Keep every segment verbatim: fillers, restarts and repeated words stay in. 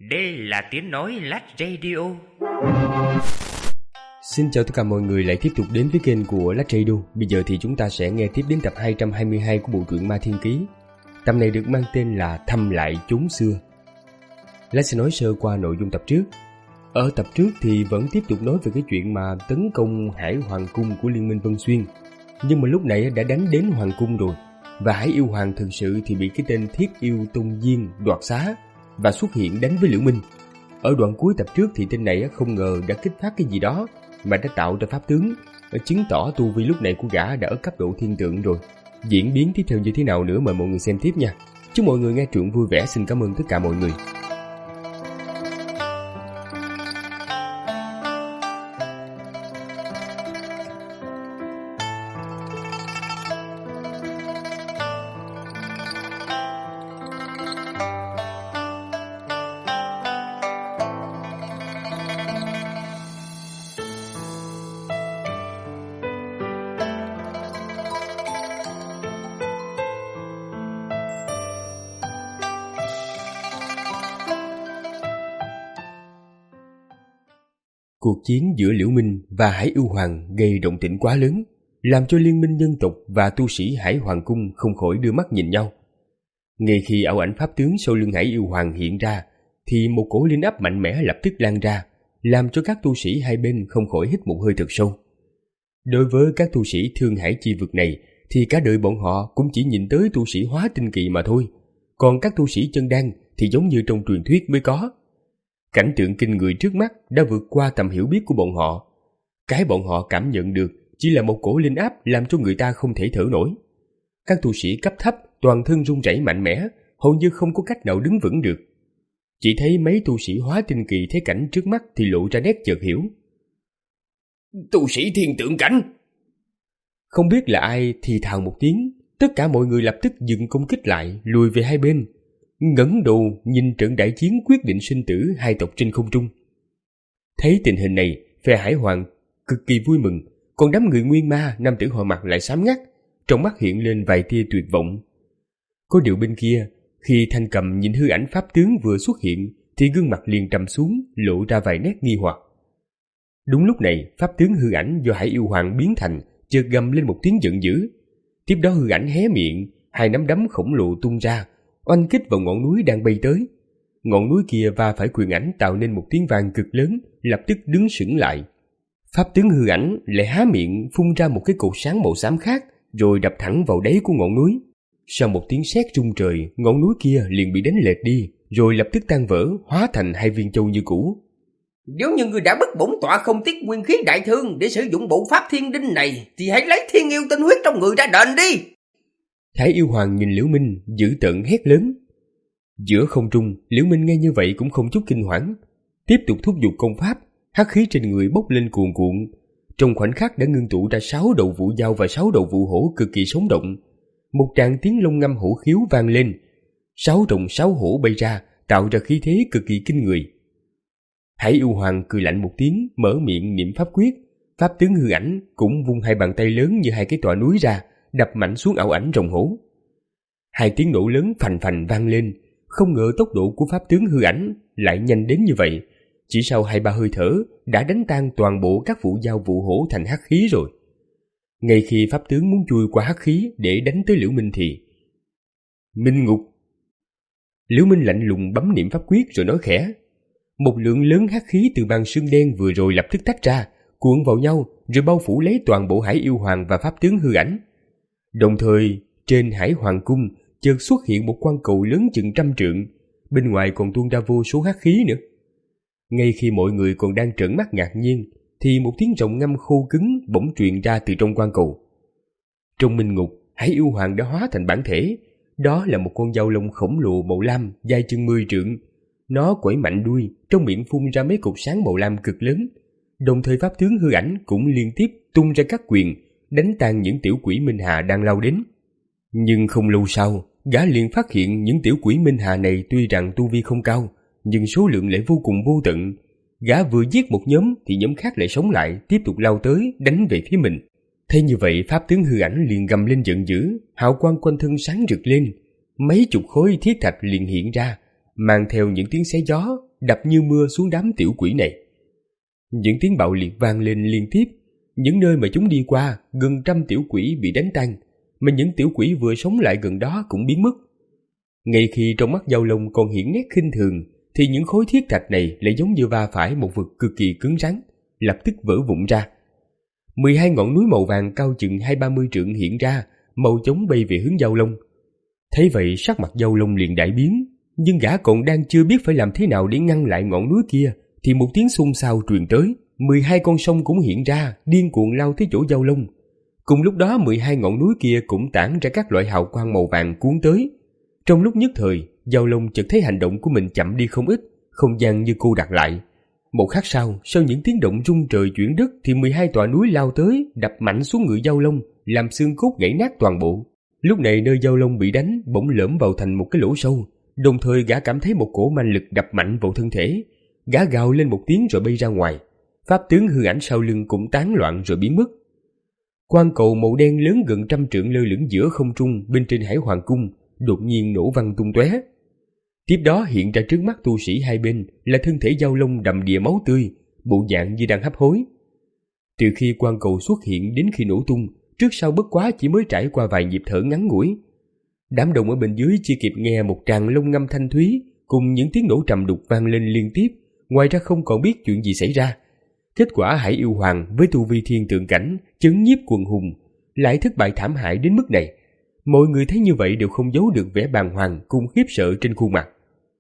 Đây là tiếng nói Lát Radio. Xin chào tất cả mọi người lại tiếp tục đến với kênh của Lát Radio. Bây giờ thì chúng ta sẽ nghe tiếp đến tập hai trăm hai mươi hai của bộ truyện Ma Thiên Ký. Tập này được mang tên là Thăm Lại Chốn Xưa. Lát sẽ nói sơ qua nội dung tập trước. Ở tập trước thì vẫn tiếp tục nói về cái chuyện mà tấn công Hải Hoàng Cung của Liên minh Vân Xuyên. Nhưng mà lúc này đã đánh đến Hoàng Cung rồi, và Hải Yêu Hoàng thực sự thì bị cái tên Thiết Yêu Tôn Diên đoạt xá và xuất hiện đánh với Liễu Minh. Ở đoạn cuối tập trước thì tên này không ngờ đã kích phát cái gì đó mà đã tạo ra pháp tướng, chứng tỏ tu vi lúc này của gã đã ở cấp độ thiên tượng rồi. Diễn biến tiếp theo như thế nào nữa mời mọi người xem tiếp nha. Chúc mọi người nghe truyện vui vẻ. Xin cảm ơn tất cả mọi người. Cuộc chiến giữa Liễu Minh và Hải Yêu Hoàng gây động tĩnh quá lớn, làm cho liên minh nhân tộc và tu sĩ Hải Hoàng Cung không khỏi đưa mắt nhìn nhau. Ngay khi ảo ảnh pháp tướng sau lưng Hải Yêu Hoàng hiện ra, thì một cổ linh áp mạnh mẽ lập tức lan ra, làm cho các tu sĩ hai bên không khỏi hít một hơi thật sâu. Đối với các tu sĩ Thương Hải chi vực này, thì cả đời bọn họ cũng chỉ nhìn tới tu sĩ hóa tinh kỳ mà thôi, còn các tu sĩ chân đan thì giống như trong truyền thuyết mới có. Cảnh tượng kinh người trước mắt đã vượt qua tầm hiểu biết của bọn họ. Cái bọn họ cảm nhận được chỉ là một cổ linh áp làm cho người ta không thể thở nổi. Các tu sĩ cấp thấp toàn thân run rẩy mạnh mẽ, hầu như không có cách nào đứng vững được. Chỉ thấy mấy tu sĩ hóa tinh kỳ thấy cảnh trước mắt thì lộ ra nét chợt hiểu. Tu sĩ thiên tượng cảnh! Không biết là ai thì thào một tiếng, tất cả mọi người lập tức dừng công kích lại, lùi về hai bên, ngẩng đầu nhìn trận đại chiến quyết định sinh tử hai tộc trên không trung. Thấy tình hình này, phe Hải Hoàng cực kỳ vui mừng, còn đám người Nguyên Ma nam tử Họ Mặc lại xám ngắt, trong mắt hiện lên vài tia tuyệt vọng. Có điều bên kia, khi Thanh Cầm nhìn hư ảnh pháp tướng vừa xuất hiện thì gương mặt liền trầm xuống, lộ ra vài nét nghi hoặc. Đúng lúc này, pháp tướng hư ảnh do Hải Yêu Hoàng biến thành chợt gầm lên một tiếng giận dữ. Tiếp đó hư ảnh hé miệng, hai nắm đấm khổng lồ tung ra, oanh kích vào ngọn núi đang bay tới. Ngọn núi kia va phải quyền ảnh tạo nên một tiếng vang cực lớn, lập tức đứng sững lại. Pháp tướng hư ảnh lại há miệng phun ra một cái cột sáng màu xám khác, rồi đập thẳng vào đáy của ngọn núi. Sau một tiếng sét rung trời, ngọn núi kia liền bị đánh lệch đi, rồi lập tức tan vỡ, hóa thành hai viên châu như cũ. Nếu như người đã bức bổn tọa không tiếc nguyên khí đại thương để sử dụng bộ pháp thiên đinh này, thì hãy lấy thiên yêu tinh huyết trong người ra đền đi. Hải Yêu Hoàng nhìn Liễu Minh dữ tợn hét lớn. Giữa không trung, Liễu Minh nghe như vậy cũng không chút kinh hoảng, tiếp tục thúc giục công pháp, hắc khí trên người bốc lên cuồn cuộn. Trong khoảnh khắc đã ngưng tụ ra sáu đầu vũ dao và sáu đầu vũ hổ cực kỳ sống động. Một tràng tiếng long ngâm hổ khiếu vang lên, sáu rồng sáu hổ bay ra, tạo ra khí thế cực kỳ kinh người. Hải Yêu Hoàng cười lạnh một tiếng, mở miệng niệm pháp quyết. Pháp tướng hư ảnh cũng vung hai bàn tay lớn như hai cái tọa núi ra, đập mạnh xuống ảo ảnh rồng hổ. Hai tiếng nổ lớn phành phành vang lên, không ngờ tốc độ của pháp tướng hư ảnh lại nhanh đến như vậy. Chỉ sau hai ba hơi thở đã đánh tan toàn bộ các vũ dao vũ hổ thành hắc khí rồi. Ngay khi pháp tướng muốn chui qua hắc khí để đánh tới Liễu Minh thì Minh Ngục. Liễu Minh lạnh lùng bấm niệm pháp quyết rồi nói khẽ. Một lượng lớn hắc khí từ màn sương đen vừa rồi lập tức tách ra, cuộn vào nhau rồi bao phủ lấy toàn bộ Hải Yêu Hoàng và pháp tướng hư ảnh. Đồng thời, trên Hải Hoàng Cung chợt xuất hiện một quan cầu lớn chừng trăm trượng, bên ngoài còn tuôn ra vô số hắc khí nữa. Ngay khi mọi người còn đang trợn mắt ngạc nhiên, thì một tiếng rồng ngâm khô cứng bỗng truyền ra từ trong quan cầu. Trong minh ngục, Hải Yêu Hoàng đã hóa thành bản thể. Đó là một con dao lông khổng lồ màu lam dài chừng mười trượng. Nó quẩy mạnh đuôi, trong miệng phun ra mấy cột sáng màu lam cực lớn. Đồng thời pháp tướng hư ảnh cũng liên tiếp tung ra các quyền, đánh tan những tiểu quỷ Minh Hà đang lao đến. Nhưng không lâu sau, gã liền phát hiện những tiểu quỷ Minh Hà này tuy rằng tu vi không cao, nhưng số lượng lại vô cùng vô tận. Gã vừa giết một nhóm thì nhóm khác lại sống lại, tiếp tục lao tới đánh về phía mình. Thế như vậy, pháp tướng hư ảnh liền gầm lên giận dữ, hào quang quanh thân sáng rực lên, mấy chục khối thiết thạch liền hiện ra, mang theo những tiếng xé gió, đập như mưa xuống đám tiểu quỷ này. Những tiếng bạo liệt vang lên liên tiếp. Những nơi mà chúng đi qua, gần trăm tiểu quỷ bị đánh tan, mà những tiểu quỷ vừa sống lại gần đó cũng biến mất. Ngay khi trong mắt Dao Long còn hiện nét khinh thường, thì những khối thiết thạch này lại giống như va phải một vật cực kỳ cứng rắn, lập tức vỡ vụn ra. Mười hai ngọn núi màu vàng cao chừng hai ba mươi trượng hiện ra, màu chóng bay về hướng Dao Long. Thấy vậy sắc mặt Dao Long liền đại biến, nhưng gã còn đang chưa biết phải làm thế nào để ngăn lại ngọn núi kia, thì một tiếng xôn xao truyền tới. Mười hai con sông cũng hiện ra, điên cuồng lao tới chỗ Dao Long. Cùng lúc đó mười hai ngọn núi kia cũng tản ra các loại hào quang màu vàng cuốn tới. Trong lúc nhất thời, Dao Long chợt thấy hành động của mình chậm đi không ít, không gian như cô đặt lại. Một khắc sau, sau những tiếng động rung trời chuyển đất, thì mười hai tòa núi lao tới, đập mạnh xuống người Dao Long, làm xương cốt gãy nát toàn bộ. Lúc này nơi Dao Long bị đánh bỗng lõm vào thành một cái lỗ sâu, đồng thời gã cảm thấy một cổ manh lực đập mạnh vào thân thể. Gã gào lên một tiếng rồi bay ra ngoài. Pháp tướng hư ảnh sau lưng cũng tán loạn rồi biến mất. Quan cầu màu đen lớn gần trăm trượng lơ lửng giữa không trung bên trên Hải Hoàng cung đột nhiên nổ văng tung tóe. Tiếp đó hiện ra trước mắt tu sĩ hai bên là thân thể Dao Long đầm đìa máu tươi, bộ dạng như đang hấp hối. Từ khi quan cầu xuất hiện đến khi nổ tung, trước sau bất quá chỉ mới trải qua vài nhịp thở ngắn ngủi. Đám đông ở bên dưới chỉ kịp nghe một tràng long ngâm thanh thúy cùng những tiếng nổ trầm đục vang lên liên tiếp, ngoài ra không còn biết chuyện gì xảy ra. Kết quả Hải Yêu Hoàng với tu vi thiên tượng cảnh chấn nhiếp quần hùng lại thất bại thảm hại đến mức này. Mọi người thấy như vậy đều không giấu được vẻ bàng hoàng cùng khiếp sợ trên khuôn mặt.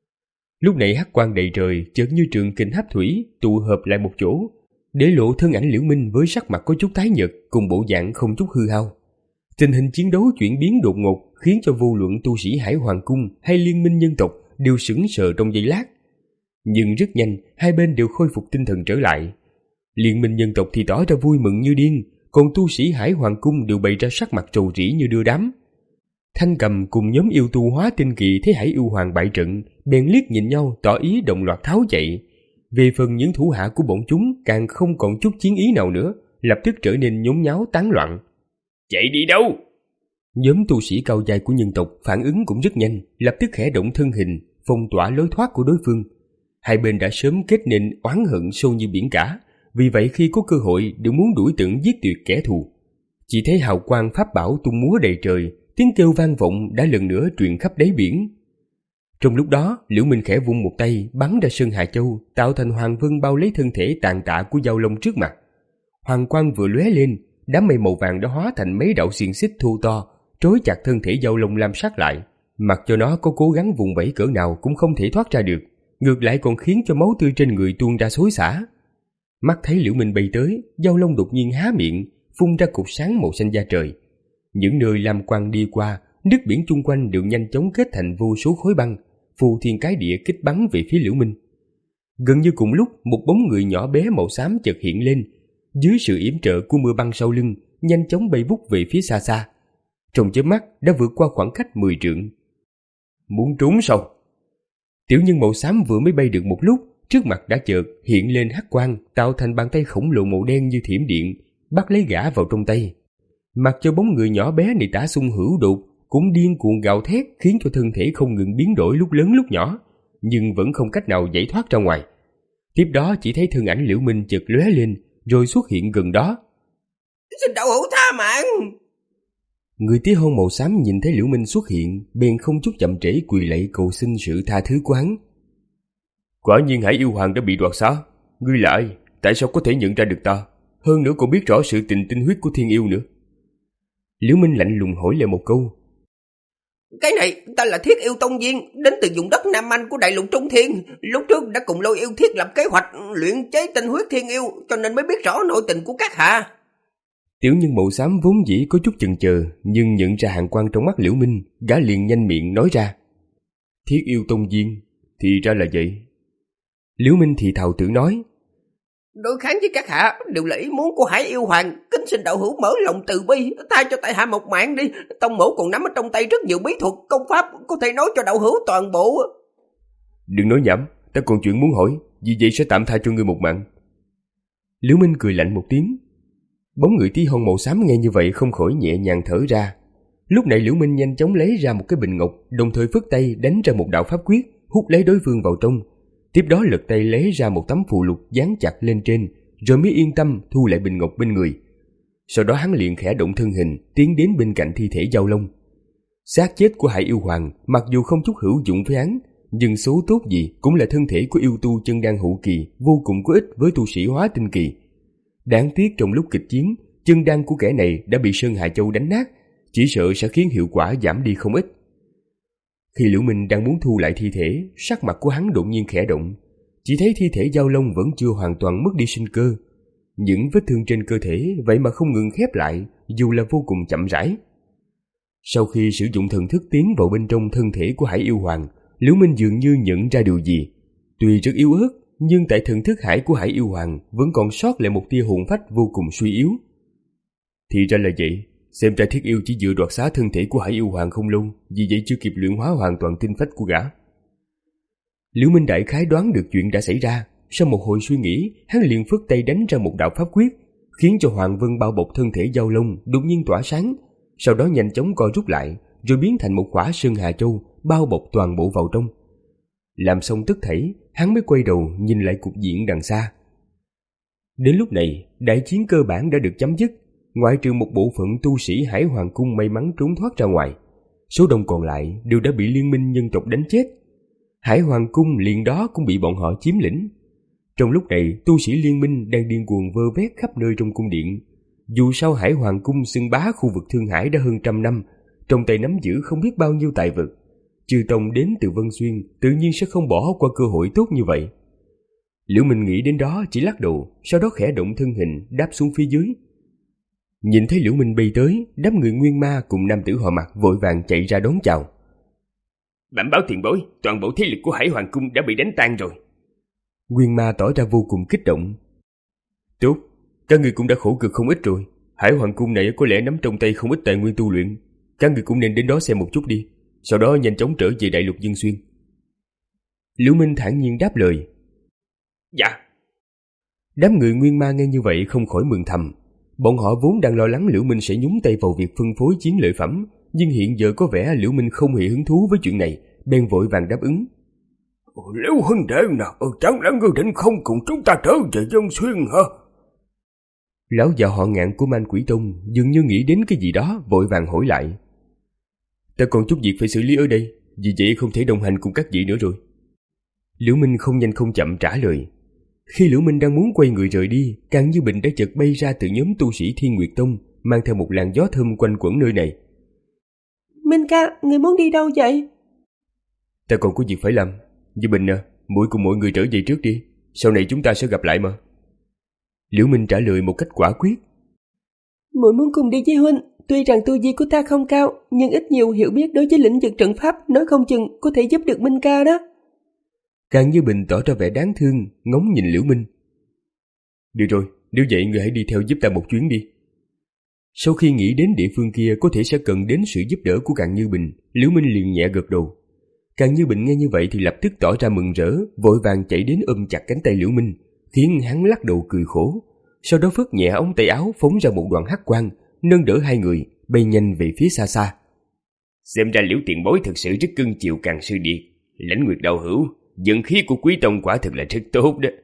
Lúc này hắc quang đầy trời chợt như trường kình hấp thủy tụ hợp lại một chỗ, để lộ thân ảnh Liễu Minh với sắc mặt có chút tái nhợt cùng bộ dạng không chút hư hao. Tình hình chiến đấu chuyển biến đột ngột khiến cho vô luận tu sĩ Hải Hoàng cung hay liên minh nhân tộc đều sững sờ trong giây lát. Nhưng rất nhanh hai bên đều khôi phục tinh thần trở lại. Liên minh nhân tộc thì tỏ ra vui mừng như điên, còn tu sĩ Hải Hoàng cung đều bày ra sắc mặt trầu rĩ như đưa đám. Thanh Cầm cùng nhóm yêu tu hóa tinh kỳ thấy Hải Yêu Hoàng bại trận, bèn liếc nhìn nhau tỏ ý đồng loạt tháo chạy. Về phần những thủ hạ của bọn chúng càng không còn chút chiến ý nào nữa, lập tức trở nên nhốn nháo tán loạn. Chạy đi đâu? Nhóm tu sĩ cao dài của nhân tộc phản ứng cũng rất nhanh, lập tức khẽ động thân hình, phong tỏa lối thoát của đối phương. Hai bên đã sớm kết nên oán hận sâu như biển cả, vì vậy khi có cơ hội đều muốn đuổi tận giết tuyệt kẻ thù. Chỉ thấy hào quang pháp bảo tung múa đầy trời, tiếng kêu vang vọng đã lần nữa truyền khắp đáy biển. Trong lúc đó, Liễu Minh khẽ vung một tay bắn ra Sơn Hà Châu, tạo thành hoàng vân bao lấy thân thể tàn tạ của Dao Long trước mặt. Hoàng quang vừa lóe lên, đám mây màu vàng đã hóa thành mấy đạo xiềng xích thô to, trói chặt thân thể Dao Long lam sát lại. Mặc cho nó có cố gắng vùng vẫy cỡ nào cũng không thể thoát ra được, ngược lại còn khiến cho máu tươi trên người tuôn ra xối xả. Mắt thấy Liễu Minh bay tới, Dao Long đột nhiên há miệng, phun ra cục sáng màu xanh da trời. Những nơi lam quang đi qua, nước biển chung quanh đều nhanh chóng kết thành vô số khối băng, phù thiên cái địa kích bắn về phía Liễu Minh. Gần như cùng lúc, một bóng người nhỏ bé màu xám chợt hiện lên, dưới sự yểm trợ của mưa băng sau lưng, nhanh chóng bay vút về phía xa xa. Trong chớp mắt đã vượt qua khoảng cách mười trượng. Muốn trốn sao? Tiểu nhân màu xám vừa mới bay được một lúc, trước mặt đã chợt hiện lên hắc quang, tạo thành bàn tay khổng lồ màu đen như thiểm điện, bắt lấy gã vào trong tay. Mặc cho bóng người nhỏ bé này tả xung hữu đột, cũng điên cuồng gào thét khiến cho thân thể không ngừng biến đổi lúc lớn lúc nhỏ, nhưng vẫn không cách nào giải thoát ra ngoài. Tiếp đó chỉ thấy thân ảnh Liễu Minh chợt lóe lên, rồi xuất hiện gần đó. Xin đạo hữu tha mạng! Người tí hon màu xám nhìn thấy Liễu Minh xuất hiện, bèn không chút chậm trễ quỳ lạy cầu xin sự tha thứ của hắn. Quả nhiên Hải Yêu Hoàng đã bị đoạt xá. Ngươi là ai? Tại sao có thể nhận ra được ta? Hơn nữa còn biết rõ sự tình tinh huyết của thiên yêu nữa. Liễu Minh lạnh lùng hỏi lại một câu. Cái này ta là Thiết Yêu Tông Viên, đến từ vùng đất Nam Anh của đại lục Trung Thiên. Lúc trước đã cùng Lôi Yêu thiết lập kế hoạch luyện chế tinh huyết thiên yêu, cho nên mới biết rõ nội tình của các hạ. Tiểu nhân màu xám vốn dĩ có chút chần chờ, nhưng nhận ra hàn quang trong mắt Liễu Minh, gã liền nhanh miệng nói ra. Thiết Yêu Tông Viên, thì ra là vậy. Liễu Minh thì thào tự nói. Đối kháng với các hạ đều là ý muốn của Hải Yêu Hoàng, kính xin đạo hữu mở lòng từ bi, tha cho tại hạ một mạng đi. Tông mẫu còn nắm ở trong tay rất nhiều bí thuật, công pháp, có thể nói cho đạo hữu toàn bộ. Đừng nói nhảm, ta còn chuyện muốn hỏi, vì vậy sẽ tạm tha cho ngươi một mạng. Liễu Minh cười lạnh một tiếng. Bóng người tí hon màu xám nghe như vậy không khỏi nhẹ nhàng thở ra. Lúc này Liễu Minh nhanh chóng lấy ra một cái bình ngọc, đồng thời phất tay đánh ra một đạo pháp quyết, hút lấy đối phương vào trong. Tiếp đó lật tay lấy ra một tấm phù lục dán chặt lên trên, rồi mới yên tâm thu lại bình ngọc bên người. Sau đó hắn liền khẽ động thân hình, tiến đến bên cạnh thi thể Dao Long. Xác chết của Hải Yêu Hoàng mặc dù không chút hữu dụng với hắn, nhưng số tốt gì cũng là thân thể của yêu tu chân đan hậu kỳ, vô cùng có ích với tu sĩ hóa tinh kỳ. Đáng tiếc trong lúc kịch chiến, chân đan của kẻ này đã bị Sơn Hà Châu đánh nát, chỉ sợ sẽ khiến hiệu quả giảm đi không ít. Khi Liễu Minh đang muốn thu lại thi thể, sắc mặt của hắn đột nhiên khẽ động, chỉ thấy thi thể Dao Long vẫn chưa hoàn toàn mất đi sinh cơ. Những vết thương trên cơ thể vậy mà không ngừng khép lại, dù là vô cùng chậm rãi. Sau khi sử dụng thần thức tiến vào bên trong thân thể của Hải Yêu Hoàng, Liễu Minh dường như nhận ra điều gì. Tuy rất yếu ớt, nhưng tại thần thức hải của Hải Yêu Hoàng vẫn còn sót lại một tia hồn phách vô cùng suy yếu. Thì ra là vậy, xem ra Thiết Yêu chỉ vừa đoạt xá thân thể của Hải Yêu Hoàng không lâu, vì vậy chưa kịp luyện hóa hoàn toàn tinh phách của gã. Liễu Minh đại khái đoán được chuyện đã xảy ra, sau một hồi suy nghĩ, hắn liền phất tay đánh ra một đạo pháp quyết, khiến cho Hoàng Vân bao bọc thân thể Dao Long đột nhiên tỏa sáng, sau đó nhanh chóng co rút lại, rồi biến thành một quả Sơn Hà Châu bao bọc toàn bộ vào trong. Làm xong tất thảy, hắn mới quay đầu nhìn lại cục diện đằng xa. Đến lúc này, đại chiến cơ bản đã được chấm dứt, ngoại trừ một bộ phận tu sĩ Hải Hoàng Cung may mắn trốn thoát ra ngoài. Số đông còn lại đều đã bị liên minh nhân tộc đánh chết. Hải Hoàng Cung liền đó cũng bị bọn họ chiếm lĩnh. Trong lúc này, tu sĩ liên minh đang điên cuồng vơ vét khắp nơi trong cung điện. Dù sao Hải Hoàng Cung xưng bá khu vực Thương Hải đã hơn trăm năm, trong tay nắm giữ không biết bao nhiêu tài vật. Chư tông đến từ Vân Xuyên tự nhiên sẽ không bỏ qua cơ hội tốt như vậy. Liễu Minh nghĩ đến đó chỉ lắc đầu, sau đó khẽ động thân hình đáp xuống phía dưới. Nhìn thấy Liễu Minh bay tới, đám người Nguyên Ma cùng nam tử họ Mặc vội vàng chạy ra đón chào. Bẩm báo tiền bối, toàn bộ thế lực của Hải Hoàng Cung đã bị đánh tan rồi. Nguyên Ma tỏ ra vô cùng kích động. Tốt, các người cũng đã khổ cực không ít rồi. Hải Hoàng Cung này có lẽ nắm trong tay không ít tài nguyên tu luyện. Các người cũng nên đến đó xem một chút đi, sau đó nhanh chóng trở về Đại Lục Dương Xuyên. Liễu Minh thản nhiên đáp lời. Dạ. Đám người Nguyên Ma nghe như vậy không khỏi mừng thầm. Bọn họ vốn đang lo lắng Liễu Minh sẽ nhúng tay vào việc phân phối chiến lợi phẩm, nhưng hiện giờ có vẻ Liễu Minh không hề hứng thú với chuyện này, bèn vội vàng đáp ứng. Liễu huynh đệ nào, chẳng lẽ ngươi định không cùng chúng ta trở về Dương Xuyên hả? Lão già họ Ngạn của Man Quỷ Tông dường như nghĩ đến cái gì đó, vội vàng hỏi lại. Ta còn chút việc phải xử lý ở đây, vì vậy không thể đồng hành cùng các vị nữa rồi. Liễu Minh không nhanh không chậm trả lời. Khi Liễu Minh đang muốn quay người rời đi, Càng Như Bình đã chợt bay ra từ nhóm tu sĩ Thiên Nguyệt Tông, mang theo một làn gió thơm quanh quẩn nơi này. Minh ca, người muốn đi đâu vậy? Ta còn có việc phải làm. Như Bình à, muội cùng mọi người trở về trước đi, sau này chúng ta sẽ gặp lại mà. Liễu Minh trả lời một cách quả quyết. Muội muốn cùng đi với huynh. Tuy rằng tu vi của ta không cao, nhưng ít nhiều hiểu biết đối với lĩnh vực trận pháp, nói không chừng có thể giúp được Minh ca đó. Càng Như Bình tỏ ra vẻ đáng thương, ngóng nhìn Liễu Minh. Được rồi, nếu vậy người hãy đi theo giúp ta một chuyến đi. Sau khi nghĩ đến địa phương kia có thể sẽ cần đến sự giúp đỡ của Càng Như Bình, Liễu Minh liền nhẹ gật đầu. Càng Như Bình nghe như vậy thì lập tức tỏ ra mừng rỡ, vội vàng chạy đến ôm chặt cánh tay Liễu Minh, khiến hắn lắc đầu cười khổ. Sau đó phất nhẹ ống tay áo phóng ra một đoạn hắc quang, nâng đỡ hai người bay nhanh về phía xa xa. Xem ra Liễu tiền bối thực sự rất cưng chiều Càng sư điệt. Lãnh Nguyệt đạo hữu, vận khí của Quý Tông quả thực là rất tốt đó.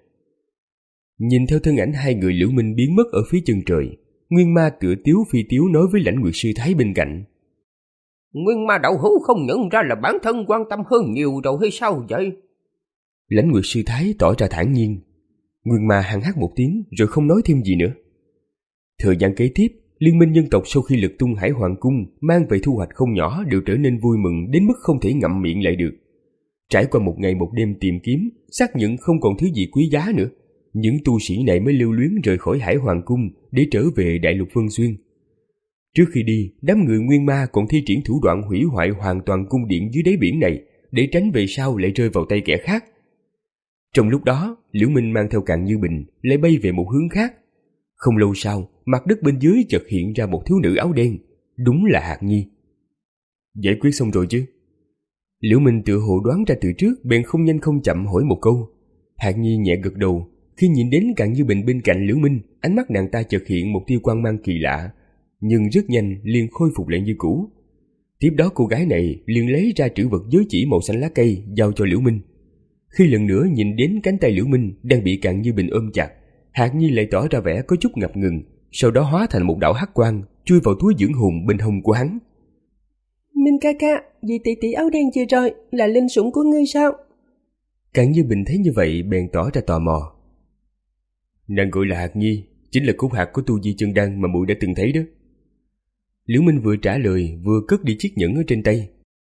Nhìn theo thân ảnh hai người Liễu Minh biến mất ở phía chân trời, Nguyên Ma tựa tiếu phi tiếu nói với Lãnh Nguyệt sư thái bên cạnh. Nguyên Ma đạo hữu không nhận ra là bản thân quan tâm hơn nhiều rồi hay sao vậy? Lãnh Nguyệt sư thái tỏ ra thản nhiên. Nguyên Ma hằng hắc một tiếng rồi không nói thêm gì nữa. Thời gian kế tiếp, Liên minh nhân tộc sau khi lực tung Hải Hoàng Cung mang về thu hoạch không nhỏ đều trở nên vui mừng đến mức không thể ngậm miệng lại được. Trải qua một ngày một đêm tìm kiếm, xác nhận không còn thứ gì quý giá nữa, những tu sĩ này mới lưu luyến rời khỏi Hải Hoàng Cung để trở về Đại Lục Vân Xuyên. Trước khi đi, đám người Nguyên Ma còn thi triển thủ đoạn hủy hoại hoàn toàn cung điện dưới đáy biển này để tránh về sau lại rơi vào tay kẻ khác. Trong lúc đó, Liễu Minh mang theo Càng Như Bình lại bay về một hướng khác. Không lâu sau, mặt đất bên dưới chợt hiện ra một thiếu nữ áo đen, đúng là Hạc Nhi. Giải quyết xong rồi chứ? Liễu Minh tự hồ đoán ra từ trước, bèn không nhanh không chậm hỏi một câu. Hạc Nhi nhẹ gật đầu. Khi nhìn đến Càng Như Bình bên cạnh Liễu Minh, ánh mắt nàng ta chợt hiện một tia quang mang kỳ lạ, nhưng rất nhanh liền khôi phục lại như cũ. Tiếp đó cô gái này liền lấy ra trữ vật giới chỉ màu xanh lá cây giao cho Liễu Minh. Khi lần nữa nhìn đến cánh tay Liễu Minh đang bị Càn Như Bình ôm chặt, Hạc Nhi lại tỏ ra vẻ có chút ngập ngừng, sau đó hóa thành một đạo hắc quang chui vào túi dưỡng hồn bên hông của hắn. Minh ca ca, vì tỷ tỷ áo đen vừa rồi là linh sủng của ngươi sao? Càn Như Bình thấy như vậy bèn tỏ ra tò mò. Nàng gọi là Hạc Nhi, chính là cốt hạt của tu vi chân đan mà muội đã từng thấy đó. Liễu Minh vừa trả lời vừa cất đi chiếc nhẫn ở trên tay.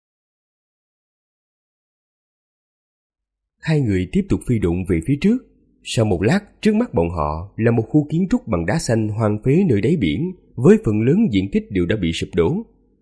Hai người tiếp tục phi độn về phía trước. Sau một lát, trước mắt bọn họ là một khu kiến trúc bằng đá xanh hoang phế nơi đáy biển, với phần lớn diện tích đều đã bị sụp đổ.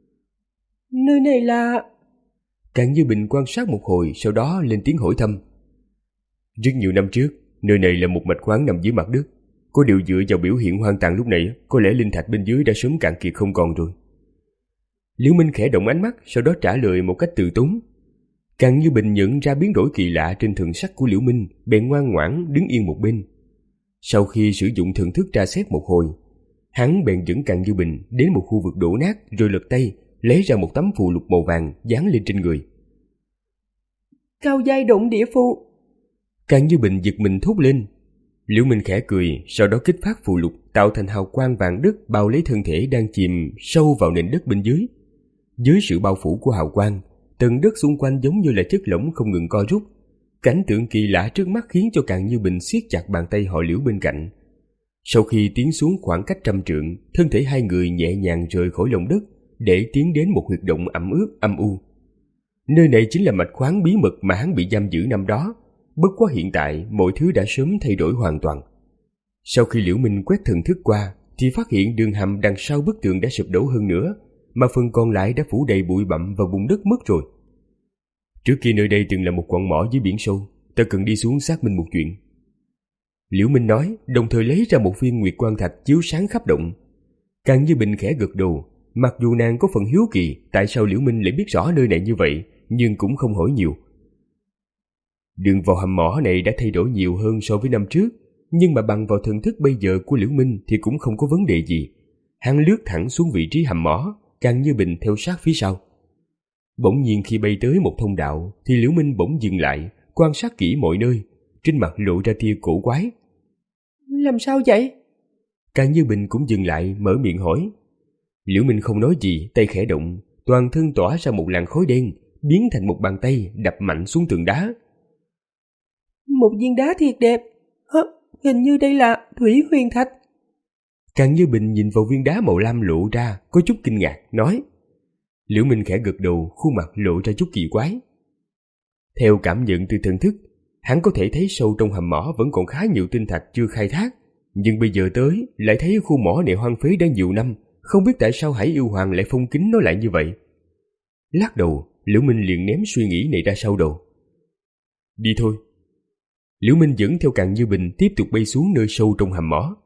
Nơi này là... Càn Như Bình quan sát một hồi, sau đó lên tiếng hỏi thăm. Rất nhiều năm trước, nơi này là một mạch khoáng nằm dưới mặt đất. Có điều dựa vào biểu hiện hoang tàn lúc này, có lẽ linh thạch bên dưới đã sớm cạn kiệt không còn rồi. Liễu Minh khẽ động ánh mắt, sau đó trả lời một cách từ tốn. Càn Như Bình nhận ra biến đổi kỳ lạ trên thần sắc của Liễu Minh, bèn ngoan ngoãn đứng yên một bên. Sau khi sử dụng thần thức tra xét một hồi, hắn bèn dẫn Càn Như Bình đến một khu vực đổ nát, rồi lật tay lấy ra một tấm phù lục màu vàng dán lên trên người. Cao giai độn địa phù. Càn Như Bình giật mình thốt lên. Liễu Minh khẽ cười, sau đó kích phát phù lục tạo thành hào quang vàng đất bao lấy thân thể đang chìm sâu vào nền đất bên dưới. Dưới sự bao phủ của hào quang, tầng đất xung quanh giống như là chất lỏng không ngừng co rút. Cảnh tượng kỳ lạ trước mắt khiến cho Càn Như Bình siết chặt bàn tay họ Liễu bên cạnh. Sau khi tiến xuống khoảng cách trăm trượng, thân thể hai người nhẹ nhàng rời khỏi lòng đất để tiến đến một huyệt động ẩm ướt âm u. Nơi này chính là mạch khoáng bí mật mà hắn bị giam giữ năm đó. Bất quá hiện tại mọi thứ đã sớm thay đổi hoàn toàn. Sau khi Liễu Minh quét thần thức qua thì phát hiện đường hầm đằng sau bức tường đã sụp đổ hơn nữa, mà phần còn lại đã phủ đầy bụi bặm và bùn đất mất rồi. Trước kia nơi đây từng là một quặng mỏ dưới biển sâu, ta cần đi xuống xác minh một chuyện. Liễu Minh nói, đồng thời lấy ra một viên nguyệt quang thạch chiếu sáng khắp động. Càn Như Bình khẽ gật đầu, mặc dù nàng có phần hiếu kỳ tại sao Liễu Minh lại biết rõ nơi này như vậy, nhưng cũng không hỏi nhiều. Đường vào hầm mỏ này đã thay đổi nhiều hơn so với năm trước, nhưng mà bằng vào thần thức bây giờ của Liễu Minh thì cũng không có vấn đề gì. Hắn lướt thẳng xuống vị trí hầm mỏ, Càn Như Bình theo sát phía sau. Bỗng nhiên khi bay tới một thông đạo thì Liễu Minh bỗng dừng lại, quan sát kỹ mọi nơi, trên mặt lộ ra tia cổ quái. Làm sao vậy? Càn Như Bình cũng dừng lại, mở miệng hỏi. Liễu Minh không nói gì, tay khẽ động, toàn thân tỏa ra một làn khói đen, biến thành một bàn tay đập mạnh xuống tường đá. Một viên đá thiệt đẹp. Hả? Hình như đây là thủy huyền thạch. Càn Như Bình nhìn vào viên đá màu lam lộ ra, có chút kinh ngạc, nói. Liễu Minh khẽ gật đầu, khuôn mặt lộ ra chút kỳ quái. Theo cảm nhận từ thần thức, hắn có thể thấy sâu trong hầm mỏ vẫn còn khá nhiều tinh thạch chưa khai thác, nhưng bây giờ tới lại thấy khu mỏ này hoang phế đã nhiều năm, không biết tại sao Hải Yêu Hoàng lại phong kín nó lại như vậy. Lắc đầu, Liễu Minh liền ném suy nghĩ này ra sau đầu. Đi thôi. Liễu Minh dẫn theo Càn Như Bình tiếp tục bay xuống nơi sâu trong hầm mỏ.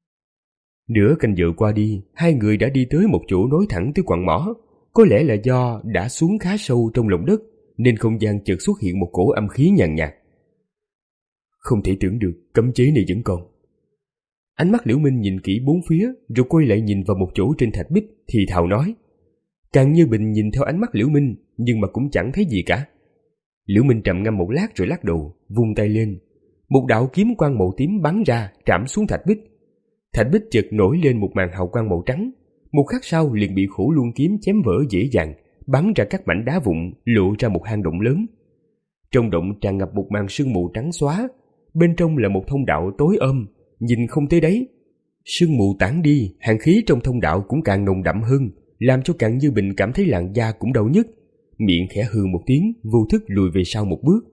Nửa canh giờ qua đi, hai người đã đi tới một chỗ nối thẳng tới quặng mỏ. Có lẽ là do đã xuống khá sâu trong lòng đất, nên không gian chợt xuất hiện một cổ âm khí nhàn nhạt. Không thể tưởng được cấm chế này vẫn còn. Ánh mắt Liễu Minh nhìn kỹ bốn phía, rồi quay lại nhìn vào một chỗ trên thạch bích, thì thào nói. Càn Như Bình nhìn theo ánh mắt Liễu Minh, nhưng mà cũng chẳng thấy gì cả. Liễu Minh trầm ngâm một lát rồi lắc đầu, vung tay lên. Một đạo kiếm quang màu tím bắn ra, trảm xuống thạch bích. Thạch bích chợt nổi lên một màn hào quang màu trắng. Một khắc sau liền bị Khổ Luân kiếm chém vỡ dễ dàng, bắn ra các mảnh đá vụn, lộ ra một hang động lớn. Trong động tràn ngập một màn sương mù trắng xóa, bên trong là một thông đạo tối om, nhìn không tới đấy. Sương mù tản đi, hàn khí trong thông đạo cũng càng nồng đậm hơn, làm cho Càn Như Bình cảm thấy làn da cũng đau nhức, miệng khẽ hừ một tiếng, vô thức lùi về sau một bước.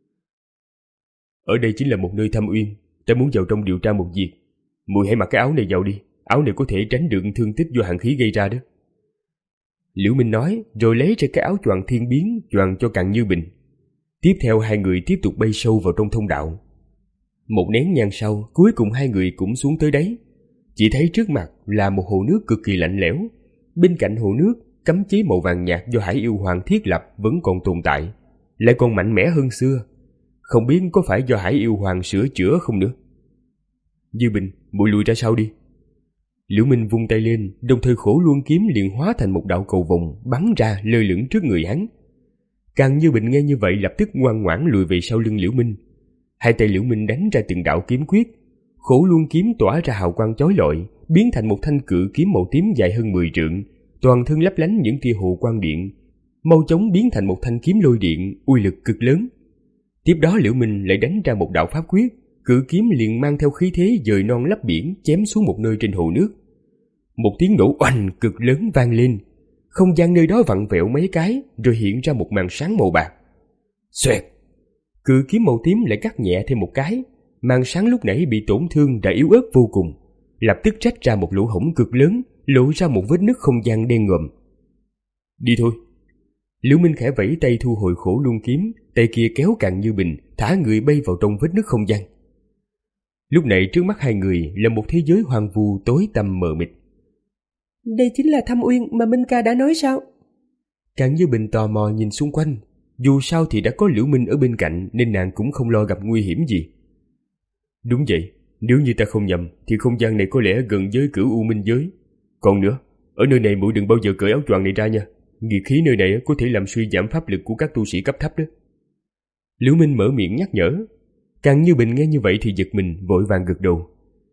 Ở đây chính là một nơi thâm uyên, ta muốn vào trong điều tra một việc. Muội hãy mặc cái áo này vào đi, áo này có thể tránh được thương tích do hàn khí gây ra đó. Liễu Minh nói, rồi lấy ra cái áo choàng thiên biến choàng cho Càn Như Bình. Tiếp theo hai người tiếp tục bay sâu vào trong thông đạo. Một nén nhang sau, cuối cùng hai người cũng xuống tới đáy. Chỉ thấy trước mặt là một hồ nước cực kỳ lạnh lẽo. Bên cạnh hồ nước, cấm chế màu vàng nhạt do Hải Yêu Hoàng thiết lập vẫn còn tồn tại, lại còn mạnh mẽ hơn xưa. Không biết có phải do Hải Yêu Hoàng sửa chữa không nữa. Như Bình, muội lùi ra sau đi. Liễu Minh vung tay lên, đồng thời Khổ Luân kiếm liền hóa thành một đạo cầu vồng bắn ra lơ lửng trước người hắn. Càng Như Bình nghe như vậy lập tức ngoan ngoãn lùi về sau lưng Liễu Minh. Hai tay Liễu Minh đánh ra từng đạo kiếm quyết, Khổ Luân kiếm tỏa ra hào quang chói lọi, biến thành một thanh cự kiếm màu tím dài hơn mười trượng, toàn thân lấp lánh những tia hồ quang điện, mau chóng biến thành một thanh kiếm lôi điện, uy lực cực lớn. Tiếp đó Liễu Minh lại đánh ra một đạo pháp quyết, cự kiếm liền mang theo khí thế dời non lấp biển chém xuống một nơi trên hồ nước. Một tiếng nổ oanh cực lớn vang lên, không gian nơi đó vặn vẹo mấy cái rồi hiện ra một màn sáng màu bạc. Xoẹt, cự kiếm màu tím lại cắt nhẹ thêm một cái, màn sáng lúc nãy bị tổn thương đã yếu ớt vô cùng, lập tức rách ra một lỗ hổng cực lớn, lộ ra một vết nứt không gian đen ngòm. Đi thôi. Liễu Minh khẽ vẫy tay thu hồi Khổ Luân kiếm, tay kia kéo Càng Như Bình thả người bay vào trong vết nứt không gian. Lúc này trước mắt hai người là một thế giới hoang vu tối tăm mờ mịt. Đây chính là Thâm Uyên mà Minh ca đã nói sao? Càng Như Bình tò mò nhìn xung quanh, dù sao thì đã có Liễu Minh ở bên cạnh nên nàng cũng không lo gặp nguy hiểm gì. Đúng vậy, nếu như ta không nhầm thì không gian này có lẽ gần với Cửu U Minh giới. Còn nữa, ở nơi này muội đừng bao giờ cởi áo choàng này ra nha, nghiệt khí nơi này có thể làm suy giảm pháp lực của các tu sĩ cấp thấp đó. Liễu Minh mở miệng nhắc nhở. Càng Như Bình nghe như vậy thì giật mình, vội vàng gật đầu.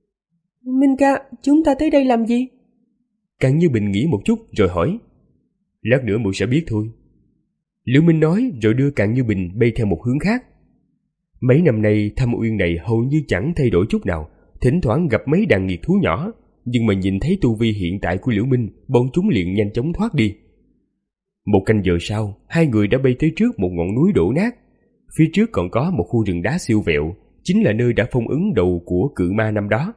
Minh ca, chúng ta tới đây làm gì? Càng Như Bình nghĩ một chút rồi hỏi. Lát nữa muội sẽ biết thôi. Liễu Minh nói rồi đưa Càng Như Bình bay theo một hướng khác. Mấy năm nay Thâm Uyên này hầu như chẳng thay đổi chút nào, thỉnh thoảng gặp mấy đàn nghiệt thú nhỏ, nhưng mà nhìn thấy tu vi hiện tại của Liễu Minh, bọn chúng liền nhanh chóng thoát đi. Một canh giờ sau, hai người đã bay tới trước một ngọn núi đổ nát. Phía trước còn có một khu rừng đá siêu vẹo, chính là nơi đã phong ấn đầu của cự ma năm đó.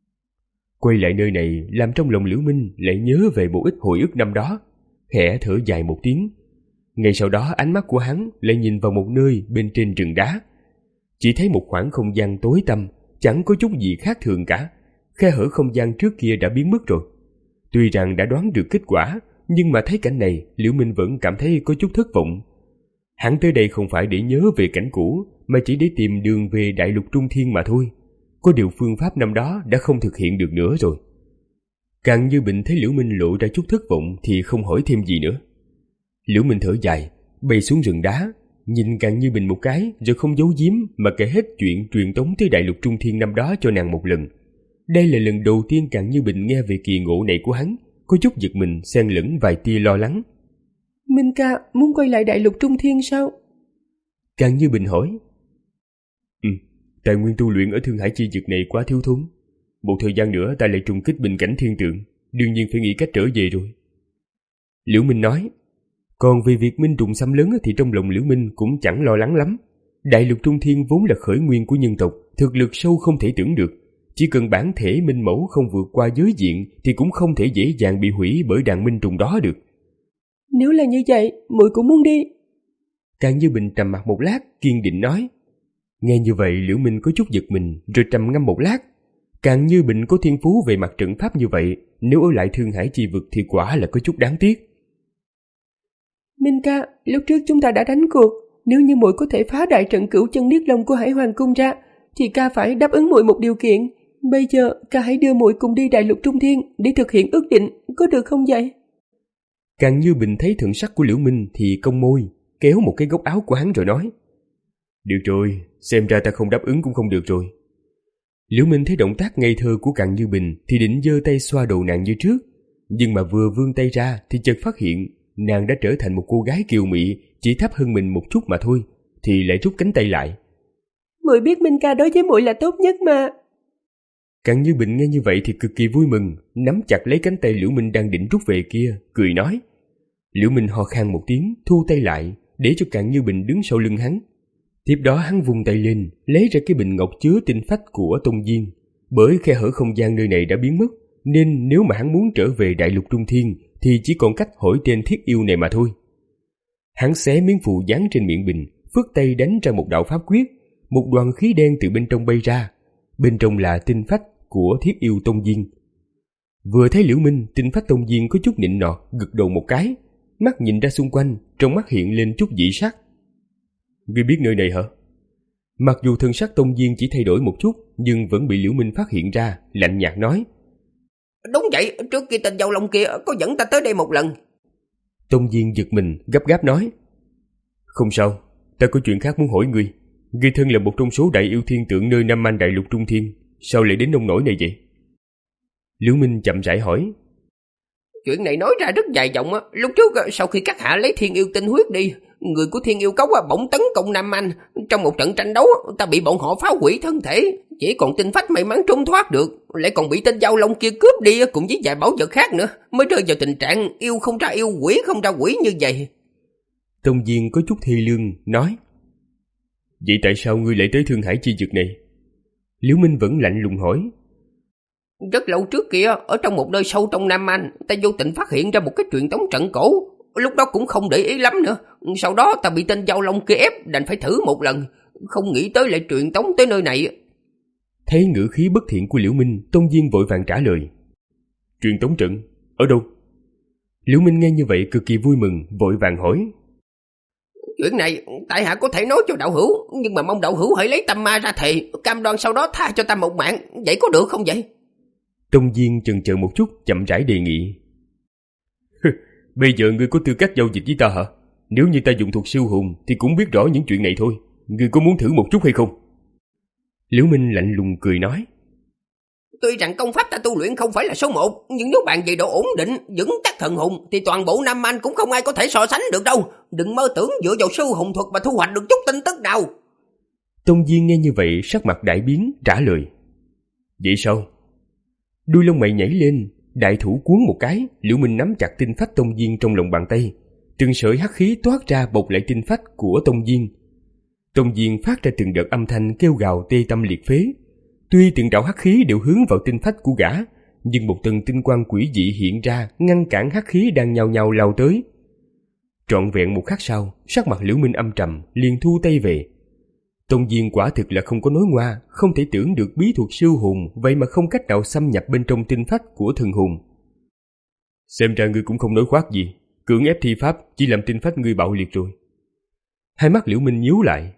Quay lại nơi này làm trong lòng Liễu Minh lại nhớ về một ít hồi ức năm đó, khẽ thở dài một tiếng. Ngay sau đó ánh mắt của hắn lại nhìn vào một nơi bên trên rừng đá. Chỉ thấy một khoảng không gian tối tăm, chẳng có chút gì khác thường cả. Khe hở không gian trước kia đã biến mất rồi. Tuy rằng đã đoán được kết quả, nhưng mà thấy cảnh này Liễu Minh vẫn cảm thấy có chút thất vọng. Hắn tới đây không phải để nhớ về cảnh cũ, mà chỉ để tìm đường về Đại Lục Trung Thiên mà thôi. Có điều phương pháp năm đó đã không thực hiện được nữa rồi. Càng Như Bình thấy Liễu Minh lộ ra chút thất vọng thì không hỏi thêm gì nữa. Liễu Minh thở dài, bay xuống rừng đá, nhìn Càng Như Bình một cái rồi không giấu giếm mà kể hết chuyện truyền tống tới Đại Lục Trung Thiên năm đó cho nàng một lần. Đây là lần đầu tiên Càng Như Bình nghe về kỳ ngộ này của hắn, có chút giật mình xen lẫn vài tia lo lắng. Minh ca muốn quay lại Đại Lục Trung Thiên sao? Càng Như Bình hỏi. Ừ, tài nguyên tu luyện ở Thương Hải Chi Dực này quá thiếu thốn. Một thời gian nữa ta lại trùng kích bình cảnh thiên tượng, đương nhiên phải nghĩ cách trở về rồi. Liễu Minh nói. Còn về việc Minh trùng xâm lấn thì trong lòng Liễu Minh cũng chẳng lo lắng lắm. Đại Lục Trung Thiên vốn là khởi nguyên của nhân tộc, thực lực sâu không thể tưởng được. Chỉ cần bản thể minh mẫu không vượt qua giới diện thì cũng không thể dễ dàng bị hủy bởi đàn minh trùng đó được. Nếu là như vậy, muội cũng muốn đi. Càng Như Bình trầm mặt một lát, kiên định nói. Nghe như vậy Liễu Minh có chút giật mình, rồi trầm ngâm một lát. Càng Như Bình có thiên phú về mặt trận pháp như vậy, nếu ở lại Thương Hải Chi Vực thì quả là có chút đáng tiếc. Minh ca, lúc trước chúng ta đã đánh cuộc, nếu như muội có thể phá đại trận Cửu Chân Niết Long của Hải Hoàng cung ra, thì ca phải đáp ứng muội một điều kiện. Bây giờ ca hãy đưa muội cùng đi Đại Lục Trung Thiên để thực hiện ước định, có được không vậy? Càng Như Bình thấy thần sắc của Liễu Minh thì cong môi, kéo một cái góc áo của hắn rồi nói. Được rồi, xem ra ta không đáp ứng cũng không được rồi. Liễu Minh thấy động tác ngây thơ của Càng Như Bình thì định giơ tay xoa đầu nàng như trước, nhưng mà vừa vươn tay ra thì chợt phát hiện nàng đã trở thành một cô gái kiều mị, chỉ thấp hơn mình một chút mà thôi, thì lại rút cánh tay lại. Muội biết Minh ca đối với muội là tốt nhất mà. Càng Như Bình nghe như vậy thì cực kỳ vui mừng, nắm chặt lấy cánh tay Liễu Minh đang định rút về kia, cười nói. Liễu Minh ho khan một tiếng, thu tay lại, để cho Càng Như Bình đứng sau lưng hắn. Tiếp đó hắn vung tay lên, lấy ra cái bình ngọc chứa tinh phách của Tông Diên. Bởi khe hở không gian nơi này đã biến mất, nên nếu mà hắn muốn trở về Đại Lục Trung Thiên thì chỉ còn cách hỏi tên thiết yêu này mà thôi. Hắn xé miếng phù dán trên miệng bình, phất tay đánh ra một đạo pháp quyết, một đoàn khí đen từ bên trong bay ra. Bên trong là tinh phách của thiết yêu Tông Diên. Vừa thấy Liễu Minh, tinh phách Tông Diên có chút nịnh nọt, gật đầu một cái, mắt nhìn ra xung quanh, trong mắt hiện lên chút dị sắc. Ngươi biết nơi này hả? Mặc dù thân sắc Tông Diên chỉ thay đổi một chút, nhưng vẫn bị Liễu Minh phát hiện ra, lạnh nhạt nói. Đúng vậy, trước kia tên Dâu Long kia có dẫn ta tới đây một lần. Tông Diên giật mình, gấp gáp nói. Không sao, ta có chuyện khác muốn hỏi ngươi. Ngươi thân là một trong số đại yêu thiên tượng nơi Nam Man đại lục trung thiên, sao lại đến nông nỗi này vậy? Liễu Minh chậm rãi hỏi. Chuyện này nói ra rất dài dòng á. Lúc trước sau khi các hạ lấy thiên yêu tinh huyết đi, người của thiên yêu cốc bỗng tấn công Nam Man. Trong một trận tranh đấu, ta bị bọn họ phá hủy thân thể, chỉ còn tinh phách may mắn trốn thoát được, lại còn bị tên Giao Long kia cướp đi cùng với vài bảo vật khác nữa, mới rơi vào tình trạng yêu không ra yêu, quỷ không ra quỷ như vậy. Tông Diên có chút thi lương nói. Vậy tại sao ngươi lại tới Thương Hải chi vực này? Liễu Minh vẫn lạnh lùng hỏi. Rất lâu trước kia, ở trong một nơi sâu trong Nam Man, ta vô tình phát hiện ra một cái truyền tống trận cổ. Lúc đó cũng không để ý lắm nữa. Sau đó ta bị tên Giao Long kia ép, đành phải thử một lần. Không nghĩ tới lại truyền tống tới nơi này. Thấy ngữ khí bất thiện của Liễu Minh, Tông Diên vội vàng trả lời. Truyền tống trận? Ở đâu? Liễu Minh nghe như vậy cực kỳ vui mừng, vội vàng hỏi. Chuyện này tại hạ có thể nói cho đạo hữu, nhưng mà mong đạo hữu hãy lấy tâm ma ra thề, cam đoan sau đó tha cho ta một mạng. Vậy có được không vậy? Tông Diên chần chờ một chút, chậm rãi đề nghị. Bây giờ ngươi có tư cách giao dịch với ta hả? Nếu như ta dùng thuật siêu hồn thì cũng biết rõ những chuyện này thôi. Ngươi có muốn thử một chút hay không? Liễu Minh lạnh lùng cười nói. Tuy rằng công pháp ta tu luyện không phải là số một, nhưng nếu bạn về độ ổn định, vững chắc thần hồn, thì toàn bộ Nam Man cũng không ai có thể so sánh được đâu. Đừng mơ tưởng dựa vào siêu hồn thuật mà thu hoạch được chút tin tức nào. Tông Diên nghe như vậy sắc mặt đại biến, trả lời. Vậy sao? Đuôi lông mày nhảy lên, đại thủ cuốn một cái, Liễu Minh nắm chặt tinh phách Tông Diên trong lòng bàn tay. Từng sợi hắc khí toát ra bọc lại tinh phách của Tông Diên. Tông Diên phát ra từng đợt âm thanh kêu gào tê tâm liệt phế. Tuy từng đạo hắc khí đều hướng vào tinh phách của gã, nhưng một tầng tinh quang quỷ dị hiện ra ngăn cản hắc khí đang nhao nhao lao tới. Trọn vẹn một khắc sau, sắc mặt Liễu Minh âm trầm, liền thu tay về. Tông Diên quả thực là không có nói ngoa, không thể tưởng được bí thuật siêu hồn, vậy mà không cách nào xâm nhập bên trong tinh phách của thần hồn. Xem ra ngươi cũng không nói khoác gì, cưỡng ép thi pháp chỉ làm tinh phách ngươi bạo liệt rồi. Hai mắt Liễu Minh nhíu lại.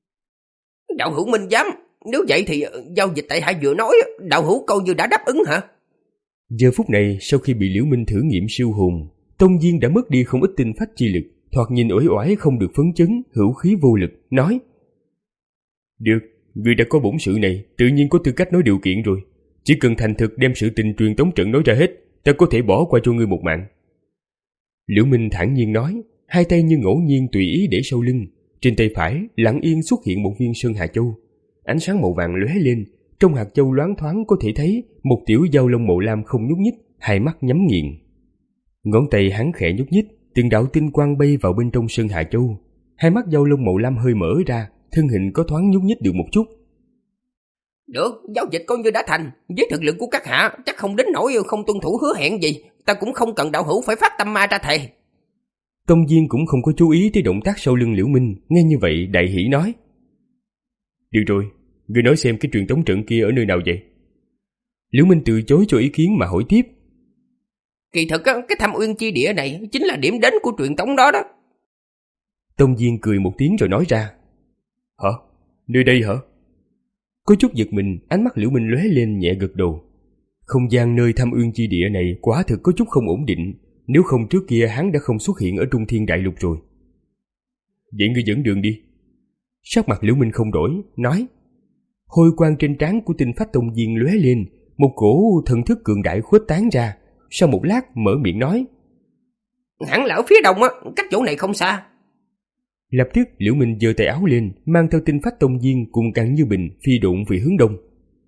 Đạo hữu Minh dám, nếu vậy thì giao dịch tại hạ vừa nói, đạo hữu coi như đã đáp ứng hả? Giờ phút này, sau khi bị Liễu Minh thử nghiệm siêu hồn, Tông Diên đã mất đi không ít tinh phách chi lực, thoạt nhìn uể oải không được phấn chấn, hữu khí vô lực, nói. Được, ngươi đã có bổn sự này, tự nhiên có tư cách nói điều kiện rồi. Chỉ cần thành thực đem sự tình truyền tống trận nói ra hết, ta có thể bỏ qua cho ngươi một mạng. Liễu Minh thản nhiên nói, hai tay như ngẫu nhiên tùy ý để sau lưng. Trên tay phải lặng yên xuất hiện một viên sơn hà châu. Ánh sáng màu vàng lóe lên, trong hạt châu loáng thoáng có thể thấy một tiểu Giao Long màu lam không nhúc nhích, hai mắt nhắm nghiền. Ngón tay hắn khẽ nhúc nhích, từng đạo tinh quang bay vào bên trong sơn hà châu. Hai mắt Giao Long màu lam hơi mở ra, thân hình có thoáng nhúc nhích được một chút. Được, giao dịch coi như đã thành. Với thực lực của các hạ, chắc không đến nỗi không tuân thủ hứa hẹn gì. Ta cũng không cần đạo hữu phải phát tâm ma ra thề. Tông Diên cũng không có chú ý tới động tác sau lưng Liễu Minh, nghe như vậy đại hỉ nói. Được rồi, ngươi nói xem cái truyền tống trận kia ở nơi nào vậy? Liễu Minh từ chối cho ý kiến mà hỏi tiếp. Kỳ thực cái Thâm Uyên chi địa này chính là điểm đến của truyền tống đó đó. Tông Diên cười một tiếng rồi nói ra. Hả? Nơi đây hả? Có chút giật mình, ánh mắt Liễu Minh lóe lên nhẹ gật đầu. Không gian nơi Thâm Uyên chi địa này quả thực có chút không ổn định, nếu không trước kia hắn đã không xuất hiện ở Trung Thiên Đại Lục rồi. Vậy ngươi dẫn đường đi. Sắc mặt Liễu Minh không đổi, nói. Hôi quang trên trán của tinh phách Tông Diên lóe lên, một cổ thần thức cường đại khuếch tán ra. Sau một lát mở miệng nói. Hẳn là ở phía đông á, cách chỗ này không xa. Lập tức Liễu Minh giơ tay áo lên, mang theo tinh phách Tông Diên cùng Càn Như Bình phi độn về hướng đông.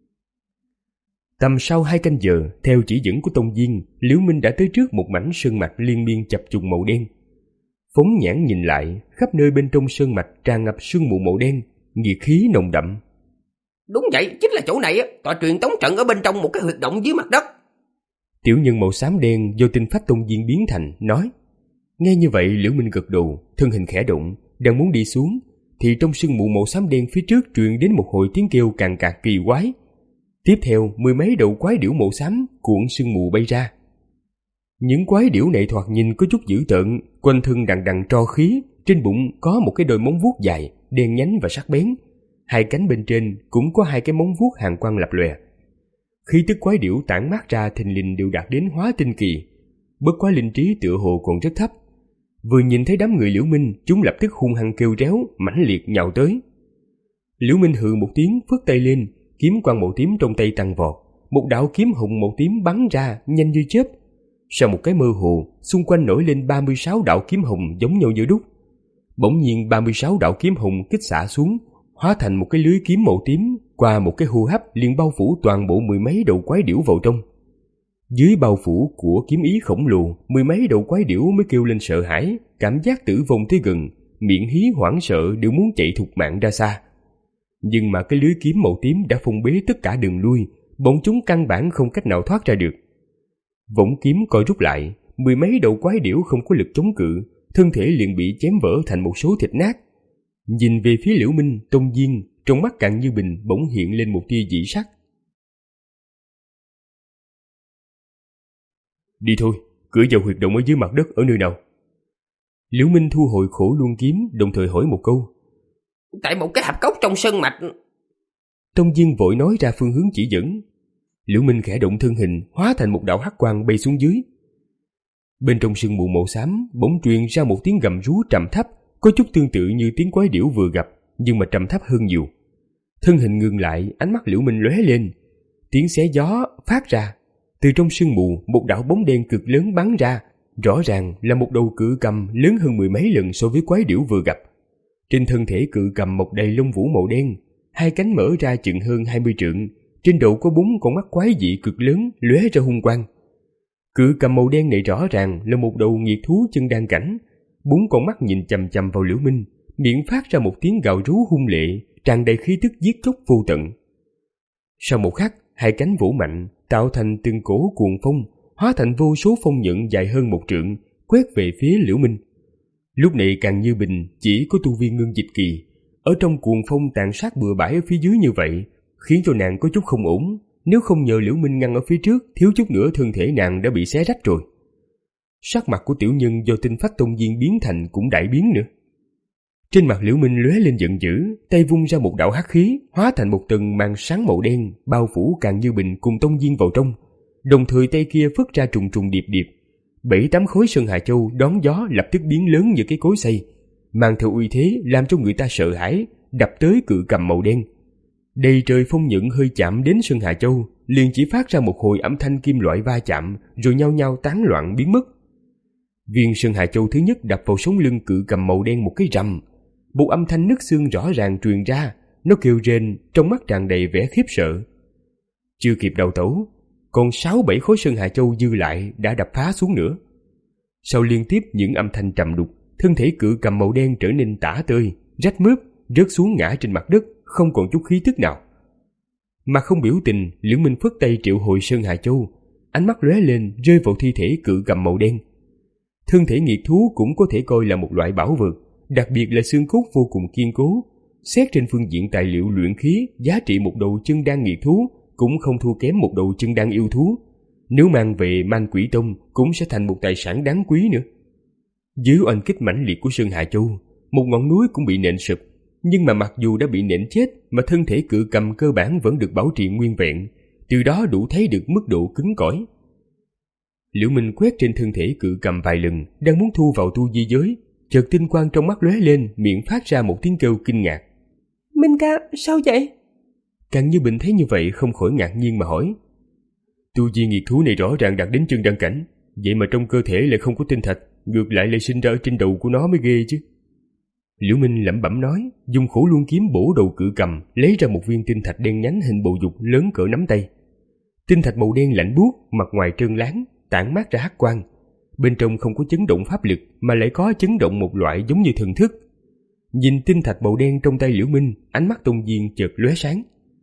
Tầm sau hai canh giờ, theo chỉ dẫn của Tông Diên, Liễu Minh đã tới trước một mảnh sơn mạch liên miên chập trùng màu đen. Phóng nhãn nhìn lại, khắp nơi bên trong sơn mạch tràn ngập sương mù màu đen, nhiệt khí nồng đậm. Đúng vậy, chính là chỗ này á, tọa truyền tống trận ở bên trong một cái huyệt động dưới mặt đất. Tiểu nhân màu xám đen do tinh phách Tông Diên biến thành nói. Nghe như vậy Liễu Minh gật đầu, thân hình khẽ động, đang muốn đi xuống, thì trong sương mù màu xám đen phía trước truyền đến một hồi tiếng kêu càn cạc kỳ quái. Tiếp theo mười mấy đầu quái điểu màu xám cuộn sương mù bay ra. Những quái điểu này thoạt nhìn có chút dữ tợn, quanh thân đằng đằng tro khí, trên bụng có một cái đôi móng vuốt dài, đen nhánh và sắc bén. Hai cánh bên trên cũng có hai cái móng vuốt hàn quang lập lòe. Khí tức quái điểu tản mát ra thình lình đều đạt đến hóa tinh kỳ, bất quá linh trí tựa hồ còn rất thấp. Vừa nhìn thấy đám người Liễu Minh, chúng lập tức hung hăng kêu réo, mãnh liệt nhào tới. Liễu Minh hừ một tiếng, phất tay lên, kiếm quang màu tím trong tay tăng vọt, một đạo kiếm hùng màu tím bắn ra nhanh như chớp. Sau một cái mơ hồ, xung quanh nổi lên ba mươi sáu đạo kiếm hùng giống nhau như đúc. Bỗng nhiên ba mươi sáu đạo kiếm hùng kích xạ xuống, hóa thành một cái lưới kiếm màu tím, qua một cái hô hấp liền bao phủ toàn bộ mười mấy đầu quái điểu vào trong. Dưới bao phủ của kiếm ý khổng lồ, mười mấy đầu quái điểu mới kêu lên sợ hãi, cảm giác tử vong tới gần, miệng hí hoảng sợ đều muốn chạy thục mạng ra xa. Nhưng mà cái lưới kiếm màu tím đã phong bế tất cả đường lui, bọn chúng căn bản không cách nào thoát ra được. Võng kiếm co rút lại, mười mấy đầu quái điểu không có lực chống cự, thân thể liền bị chém vỡ thành một số thịt nát. Nhìn về phía Liễu Minh, Tông Diên trong mắt Càn Như Bình bỗng hiện lên một tia dị sắc. Đi thôi, cửa vào huyệt động ở dưới mặt đất ở nơi nào? Liễu Minh thu hồi khổ luân kiếm, đồng thời hỏi một câu. Tại một cái hạp cốc trong sơn mạch. Tông Diên vội nói ra phương hướng chỉ dẫn. Liễu Minh khẽ động thân hình, hóa thành một đạo hắc quang bay xuống dưới. Bên trong sương mù màu xám bỗng truyền ra một tiếng gầm rú trầm thấp, có chút tương tự như tiếng quái điểu vừa gặp, nhưng mà trầm thấp hơn nhiều. Thân hình ngừng lại, ánh mắt Liễu Minh lóe lên, tiếng xé gió phát ra. Từ trong sương mù, một đạo bóng đen cực lớn bắn ra, rõ ràng là một đầu cự cầm lớn hơn mười mấy lần so với quái điểu vừa gặp. Trên thân thể cự cầm mọc đầy lông vũ màu đen, hai cánh mở ra chừng hơn hai mươi trượng, trên đầu có bốn con mắt quái dị cực lớn lóe ra hung quang. Cự cầm màu đen này rõ ràng là một đầu nghiệt thú chân đan cảnh, bốn con mắt nhìn chằm chằm vào Liễu Minh, miệng phát ra một tiếng gào rú hung lệ, tràn đầy khí tức giết chóc vô tận. Sau một khắc, hai cánh vỗ mạnh, tạo thành từng cổ cuồng phong, hóa thành vô số phong nhận dài hơn một trượng, quét về phía Liễu Minh. Lúc này Càn Như Bình chỉ có tu vi ngưng dịch kỳ, ở trong cuồng phong tàn sát bừa bãi ở phía dưới như vậy, khiến cho nàng có chút không ổn. Nếu không nhờ Liễu Minh ngăn ở phía trước, thiếu chút nữa thân thể nàng đã bị xé rách rồi. Sắc mặt của tiểu nhân do tinh phách tông viên biến thành cũng đại biến nữa. Trên mặt Liễu Minh lóe lên giận dữ, tay vung ra một đạo hắc khí, hóa thành một tầng màn sáng màu đen, bao phủ Càn Như Bình cùng tông viên vào trong. Đồng thời tay kia phất ra trùng trùng điệp điệp, bảy tám khối sơn hà châu đón gió lập tức biến lớn như cái cối xay, mang theo uy thế làm cho người ta sợ hãi, đập tới cự cầm màu đen. Đầy trời phong nhận hơi chạm đến sơn hà châu, liền chỉ phát ra một hồi âm thanh kim loại va chạm, rồi nhao nhao tán loạn biến mất. Viên sơn hà châu thứ nhất đập vào sống lưng cự cầm màu đen một cái rầm, một âm thanh nứt xương rõ ràng truyền ra, nó kêu rên, trong mắt tràn đầy vẻ khiếp sợ. Chưa kịp đào tẩu, còn sáu bảy khối sơn hà châu dư lại đã đập phá xuống nữa. Sau liên tiếp những âm thanh trầm đục, thân thể cự cầm màu đen trở nên tả tơi, rách mướp, rớt xuống ngã trên mặt đất, không còn chút khí tức nào. Mà không biểu tình, Liễu Minh phất tay triệu hồi sơn hà châu, ánh mắt lóe lên rơi vào thi thể cự cầm màu đen. Thân thể nghiệt thú cũng có thể coi là một loại bảo vật, đặc biệt là xương cốt vô cùng kiên cố. Xét trên phương diện tài liệu luyện khí, giá trị một đầu chân đan nghiệt thú cũng không thua kém một đầu chân đan yêu thú. Nếu mang về Man Quỷ Tông cũng sẽ thành một tài sản đáng quý nữa. Dưới oanh kích mãnh liệt của Sơn Hà Châu, một ngọn núi cũng bị nện sụp, nhưng mà mặc dù đã bị nện chết mà thân thể cự cầm cơ bản vẫn được bảo trì nguyên vẹn, từ đó đủ thấy được mức độ cứng cỏi. Liễu Minh quét trên thân thể cự cầm vài lần, đang muốn thu vào tu di giới, chợt tinh quang trong mắt lóe lên, miệng phát ra một tiếng kêu kinh ngạc. Minh ca, sao vậy? Càn Như Bình thấy như vậy không khỏi ngạc nhiên mà hỏi. Tu vi nghiệt thú này rõ ràng đạt đến chân đan cảnh, vậy mà trong cơ thể lại không có tinh thạch, ngược lại lại sinh ra ở trên đầu của nó mới ghê chứ. Liễu Minh lẩm bẩm nói, dùng khổ luân kiếm bổ đầu cự cầm, lấy ra một viên tinh thạch đen nhánh hình bầu dục lớn cỡ nắm tay. Tinh thạch màu đen lạnh buốt, mặt ngoài trơn láng, tản mát ra hắc quang. Bên trong không có chấn động pháp lực, mà lại có chấn động một loại giống như thần thức. Nhìn tinh thạch màu đen trong tay Liễu Minh, ánh mắt Tông Diên chợt lóe sáng.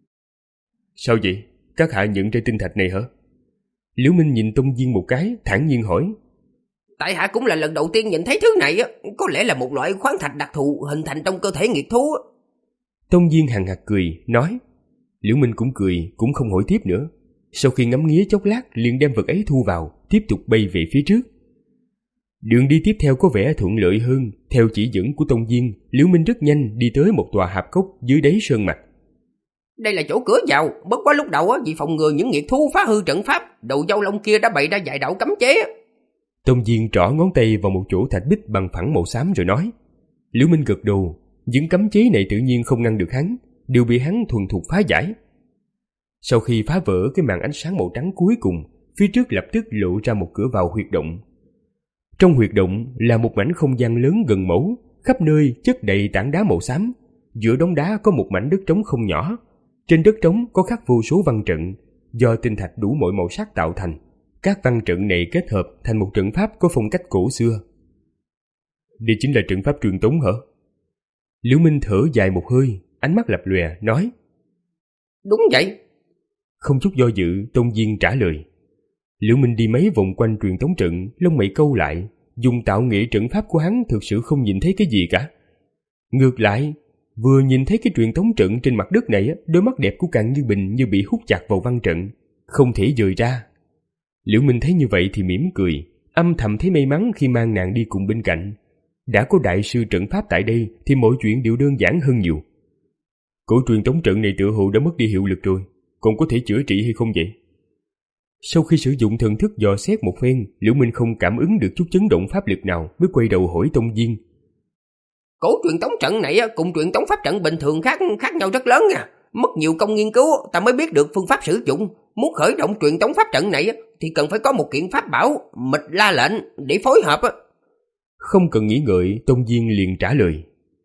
Sao vậy? Các hạ nhận ra tinh thạch này hả? Liễu Minh nhìn Tông Diên một cái, thản nhiên hỏi. Tại hạ cũng là lần đầu tiên nhìn thấy thứ này, có lẽ là một loại khoáng thạch đặc thù hình thành trong cơ thể nghiệt thú. Tông Diên hằng hạc cười, nói. Liễu Minh cũng cười, cũng không hỏi tiếp nữa. Sau khi ngắm nghía chốc lát, liền đem vật ấy thu vào, tiếp tục bay về phía trước. Đường đi tiếp theo có vẻ thuận lợi hơn. Theo chỉ dẫn của Tông Diên, Liễu Minh rất nhanh đi tới một tòa hạp cốc dưới đáy sơn mạch. Đây là chỗ cửa vào, bất quá lúc đầu vì phòng ngừa những nghiệt thú phá hư trận pháp, đầu dâu lông kia đã bày ra vài đạo cấm chế. Tông Diên trỏ ngón tay vào một chỗ thạch bích bằng phẳng màu xám rồi nói. Liễu Minh gật đầu, những cấm chế này tự nhiên không ngăn được hắn, đều bị hắn thuần thục phá giải. Sau khi phá vỡ cái màn ánh sáng màu trắng cuối cùng, phía trước lập tức lộ ra một cửa vào huyệt động. Trong huyệt động là một mảnh không gian lớn gần mẫu, khắp nơi chất đầy tảng đá màu xám. Giữa đống đá có một mảnh đất trống không nhỏ. Trên đất trống có khắc vô số văn trận, do tinh thạch đủ mọi màu sắc tạo thành. Các văn trận này kết hợp thành một trận pháp có phong cách cổ xưa. Đây chính là trận pháp truyền tống hả? Liễu Minh thở dài một hơi, ánh mắt lập lòe, nói. Đúng vậy. Không chút do dự, Tông Diên trả lời. Liễu Minh đi mấy vòng quanh truyền tống trận, lông mày câu lại, dùng tạo nghệ trận pháp của hắn thực sự không nhìn thấy cái gì cả. Ngược lại, vừa nhìn thấy cái truyền tống trận trên mặt đất này, đôi mắt đẹp của Càng Như Bình như bị hút chặt vào văn trận, không thể rời ra. Liễu Minh thấy như vậy thì mỉm cười, âm thầm thấy may mắn khi mang nàng đi cùng bên cạnh. Đã có đại sư trận pháp tại đây thì mọi chuyện đều đơn giản hơn nhiều. Cổ truyền tống trận này tựa hồ đã mất đi hiệu lực rồi, còn có thể chữa trị hay không vậy? Sau khi sử dụng thần thức dò xét một phen, Liễu Minh không cảm ứng được chút chấn động pháp lực nào, mới quay đầu hỏi Tông Diên. Cổ truyền tống trận này cùng truyền tống pháp trận bình thường khác khác nhau rất lớn nha. Mất nhiều công nghiên cứu ta mới biết được phương pháp sử dụng. Muốn khởi động truyền tống pháp trận này thì cần phải có một kiện pháp bảo, Mịch La lệnh để phối hợp. Không cần nghĩ ngợi, Tông Diên liền trả lời.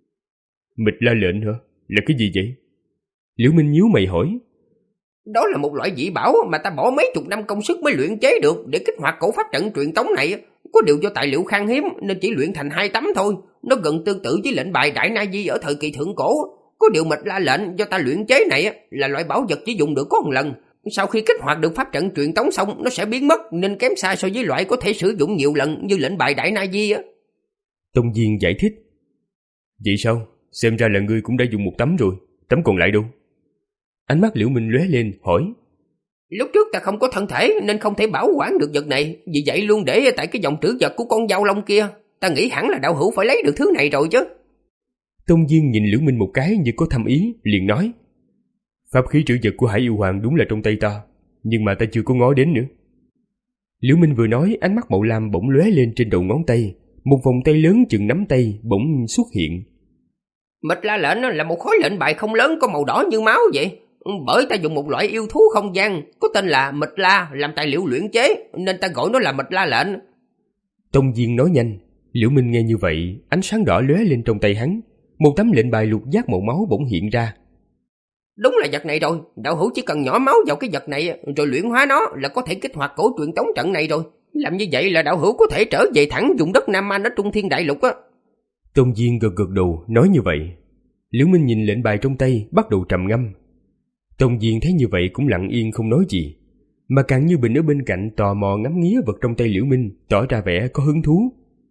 Mịch La lệnh hả? Là cái gì vậy? Liễu Minh nhíu mày hỏi. Đó là một loại dị bảo mà ta bỏ mấy chục năm công sức mới luyện chế được để kích hoạt cổ pháp trận truyền tống này. Có điều do tài liệu khan hiếm nên chỉ luyện thành hai tấm thôi. Nó gần tương tự với lệnh bài Đại Na Di ở thời kỳ thượng cổ. Có điều Mịch La lệnh do ta luyện chế này là loại bảo vật chỉ dùng được có một lần. Sau khi kích hoạt được pháp trận truyền tống xong, nó sẽ biến mất nên kém xa so với loại có thể sử dụng nhiều lần như lệnh bài Đại Na Di. Tông Diên giải thích. Vậy sao? Xem ra là ngươi cũng đã dùng một tấm rồi. Tấm còn lại đâu? Ánh mắt Liễu Minh lóe lên, hỏi. Lúc trước ta không có thân thể nên không thể bảo quản được vật này, vì vậy luôn để tại cái dòng trữ vật của con dao long kia. Ta nghĩ hẳn là đạo hữu phải lấy được thứ này rồi chứ. Tông Diên nhìn Liễu Minh một cái như có thâm ý, liền nói. Pháp khí trữ vật của Hải Yêu Hoàng đúng là trong tay ta, nhưng mà ta chưa có ngó đến nữa. Liễu Minh vừa nói, ánh mắt màu lam bỗng lóe lên trên đầu ngón tay, một vòng tay lớn chừng nắm tay bỗng xuất hiện. Mịch La lệnh là một khối lệnh bài không lớn có màu đỏ như máu vậy. Bởi ta dùng một loại yêu thú không gian có tên là Mịch La làm tài liệu luyện chế nên ta gọi nó là Mịch La lệnh. Tông Diên nói nhanh. Liễu Minh nghe như vậy, ánh sáng đỏ lóe lên trong tay hắn, một tấm lệnh bài lục giác màu máu bỗng hiện ra. Đúng là vật này rồi, đạo hữu chỉ cần nhỏ máu vào cái vật này rồi luyện hóa nó là có thể kích hoạt cổ truyền tống trận này rồi. Làm như vậy là đạo hữu có thể trở về thẳng vùng đất Nam Man ở Trung Thiên Đại Lục á. Tông Diên gật gật đầu nói như vậy. Liễu Minh nhìn lệnh bài trong tay bắt đầu trầm ngâm. Tông Diên thấy như vậy cũng lặng yên không nói gì, mà Càng Như Bình ở bên cạnh tò mò ngắm nghía vật trong tay Liễu Minh, tỏ ra vẻ có hứng thú.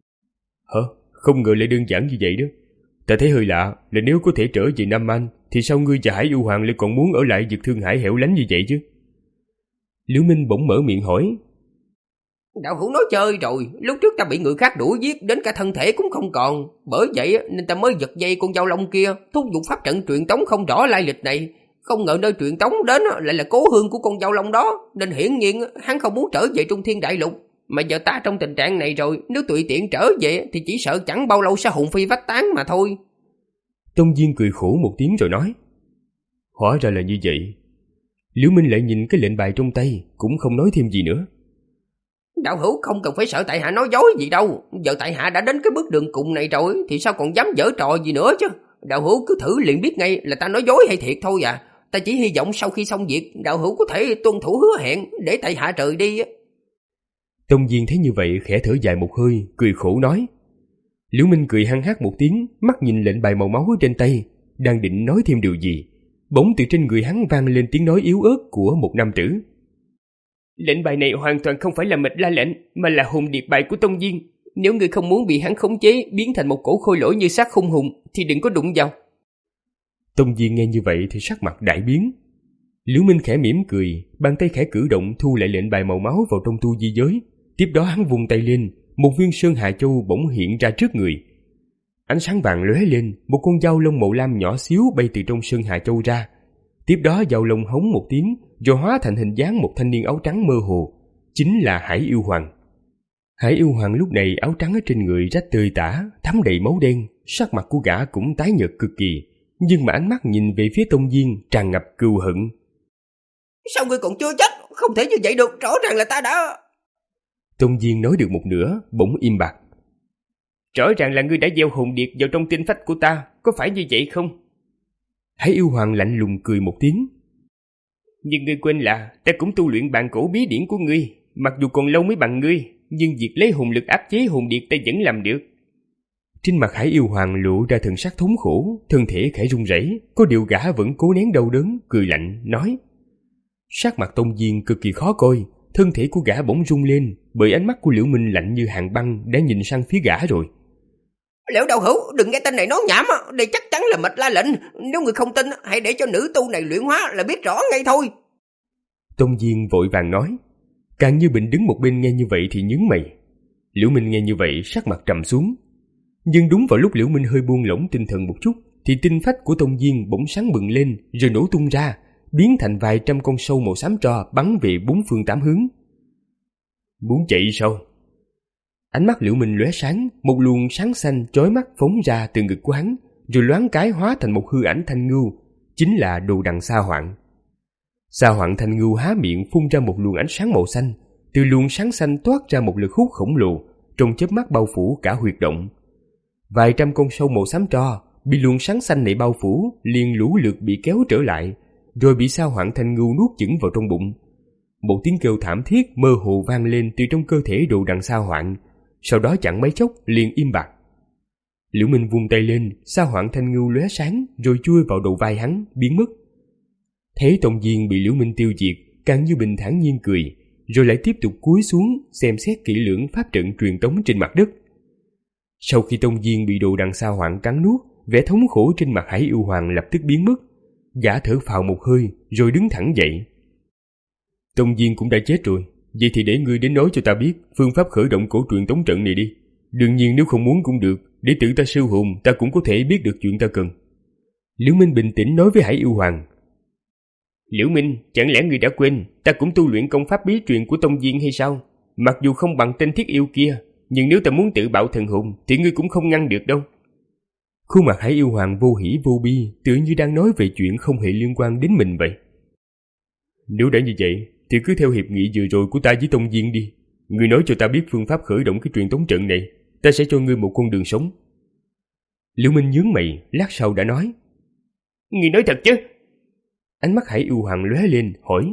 Hả? Không ngờ lại đơn giản như vậy đó. Ta thấy hơi lạ là nếu có thể trở về Nam Man thì sao ngươi và Hải Yêu Hoàng lại còn muốn ở lại vực Thương Hải hẻo lánh như vậy chứ? Liễu Minh bỗng mở miệng hỏi. Đạo hữu nói chơi rồi, lúc trước ta bị người khác đuổi giết đến cả thân thể cũng không còn, bởi vậy nên ta mới giật dây con dao long kia, thúc giục pháp trận truyền tống không rõ lai lịch này. Không ngờ nơi truyền tống đến lại là cố hương của con dao long đó, nên hiển nhiên hắn không muốn trở về Trung Thiên Đại Lục. Mà giờ ta trong tình trạng này rồi, nếu tùy tiện trở về thì chỉ sợ chẳng bao lâu sẽ hồn phi vách tán mà thôi. Tông Diên cười khổ một tiếng rồi nói. Hóa ra là như vậy. Liễu Minh lại nhìn cái lệnh bài trong tay, cũng không nói thêm gì nữa. Đạo hữu không cần phải sợ tại hạ nói dối gì đâu. Giờ tại hạ đã đến cái bước đường cùng này rồi thì sao còn dám giở trò gì nữa chứ. Đạo hữu cứ thử liền biết ngay là ta nói dối hay thiệt thôi à. Ta chỉ hy vọng sau khi xong việc, đạo hữu có thể tuân thủ hứa hẹn để tại hạ rời đi. Tông Diên thấy như vậy khẽ thở dài một hơi, cười khổ nói. Liễu Minh cười hăng hắc một tiếng, mắt nhìn lệnh bài màu máu trên tay, đang định nói thêm điều gì, bỗng từ trên người hắn vang lên tiếng nói yếu ớt của một nam tử. Lệnh bài này hoàn toàn không phải là Mịch La lệnh, mà là hồn điệp bài của Tông Diên. Nếu người không muốn bị hắn khống chế, biến thành một cổ khôi lỗi như xác khung hùng, thì đừng có đụng vào. Tông Diên nghe như vậy thì sắc mặt đại biến. Liễu Minh khẽ mỉm cười, bàn tay khẽ cử động thu lại lệnh bài màu máu vào trong tu di giới. Tiếp đó hắn vung tay lên, một viên sơn hà châu bỗng hiện ra trước người. Ánh sáng vàng lóe lên, một con dao lông màu lam nhỏ xíu bay từ trong sơn hà châu ra. Tiếp đó dao lông hống một tiếng, rồi hóa thành hình dáng một thanh niên áo trắng mơ hồ, chính là Hải Yêu Hoàng. Hải yêu hoàng lúc này áo trắng ở trên người rách tơi tả, thấm đầy máu đen, sắc mặt của gã cũng tái nhợt cực kỳ, nhưng mà ánh mắt nhìn về phía Tông Diên tràn ngập cừu hận. Sao ngươi còn chưa chết? Không thể như vậy được, rõ ràng là ta đã... Tông Diên nói được một nửa, bỗng im bặt. Rõ ràng là ngươi đã gieo hồn điệp vào trong tinh phách của ta, có phải như vậy không? Hải yêu hoàng lạnh lùng cười một tiếng. Nhưng ngươi quên là ta cũng tu luyện bàn cổ bí điển của ngươi, mặc dù còn lâu mới bằng ngươi, nhưng việc lấy hồn lực áp chế hồn điệp ta vẫn làm được. Trên mặt Hải yêu hoàng lộ ra thần sắc thống khổ, thân thể khẽ run rẩy, có điều gã vẫn cố nén đau đớn, cười lạnh nói. Sắc mặt Tông Diên cực kỳ khó coi, thân thể của gã bỗng rung lên, bởi ánh mắt của Liễu Minh lạnh như hàn băng đã nhìn sang phía gã rồi. Liễu đạo hữu, đừng nghe tên này nói nhảm, đây chắc chắn là mật la lệnh, nếu người không tin hãy để cho nữ tu này luyện hóa là biết rõ ngay thôi. Tông Diên vội vàng nói. Càng Như Bình đứng một bên nghe như vậy thì nhướng mày. Liễu Minh nghe như vậy sắc mặt trầm xuống. Nhưng đúng vào lúc Liễu Minh hơi buông lỏng tinh thần một chút thì tinh phách của Tông Diên bỗng sáng bừng lên rồi nổ tung ra, biến thành vài trăm con sâu màu xám tro bắn về bốn phương tám hướng. Muốn chạy sao? Ánh mắt Liễu Minh lóe sáng, một luồng sáng xanh chói mắt phóng ra từ ngực của hắn, rồi loáng cái hóa thành một hư ảnh thanh ngưu, chính là Đồ Đằng Sa Hoạn. Sa Hoạn thanh ngưu há miệng phun ra một luồng ánh sáng màu xanh, từ luồng sáng xanh toát ra một lực hút khổng lồ, trong chớp mắt bao phủ cả huyệt động. Vài trăm con sâu màu xám tro bị luồng sáng xanh này bao phủ, liền lũ lượt bị kéo trở lại, rồi bị Sa Hoạn thanh ngưu nuốt chửng vào trong bụng. Một tiếng kêu thảm thiết mơ hồ vang lên từ trong cơ thể Đồ Đằng Sa Hoạn, sau đó chẳng mấy chốc liền im bặt. Liễu Minh vung tay lên, Sa Hoạn thanh ngưu lóe sáng rồi chui vào đầu vai hắn, biến mất. Thấy Tông Diên bị Liễu Minh tiêu diệt, Càng Như Bình thản nhiên cười, rồi lại tiếp tục cúi xuống xem xét kỹ lưỡng pháp trận truyền tống trên mặt đất. Sau khi Tông Diên bị Đồ Đằng Sa Hoạn cắn nuốt, vẻ thống khổ trên mặt Hải yêu hoàng lập tức biến mất. Gã thở phào một hơi rồi đứng thẳng dậy. Tông Diên cũng đã chết rồi, vậy thì để ngươi đến nói cho ta biết phương pháp khởi động cổ truyền tống trận này đi. Đương nhiên nếu không muốn cũng được, để tự ta siêu hồn ta cũng có thể biết được chuyện ta cần. Liễu Minh bình tĩnh nói với Hải yêu hoàng. Liễu Minh, chẳng lẽ ngươi đã quên ta cũng tu luyện công pháp bí truyền của Tông Diên hay sao? Mặc dù không bằng tên thiết yêu kia, nhưng nếu ta muốn tự bạo thần hồn thì ngươi cũng không ngăn được đâu. Khuôn mặt Hải yêu hoàng vô hỉ vô bi, tựa như đang nói về chuyện không hề liên quan đến mình vậy. Nếu đã như vậy thì cứ theo hiệp nghị vừa rồi của ta với Tông Diên đi. Ngươi nói cho ta biết phương pháp khởi động cái truyền tống trận này, ta sẽ cho ngươi một con đường sống. Liễu Minh nhướng mày, lát sau đã nói. Ngươi nói thật chứ? Ánh mắt Hải yêu hoàng lóe lên, hỏi.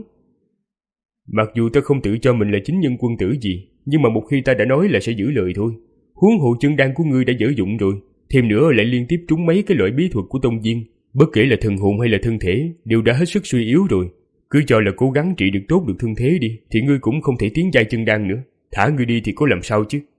Mặc dù ta không tự cho mình là chính nhân quân tử gì, nhưng mà một khi ta đã nói là sẽ giữ lời thôi. Huống hộ chân đan của ngươi đã dở dụng rồi, thêm nữa lại liên tiếp trúng mấy cái loại bí thuật của Tông Diên, bất kể là thần hồn hay là thân thể đều đã hết sức suy yếu rồi. Cứ cho là cố gắng trị được tốt được thương thế đi, thì ngươi cũng không thể tiến giai chân đan nữa. Thả ngươi đi thì có làm sao chứ?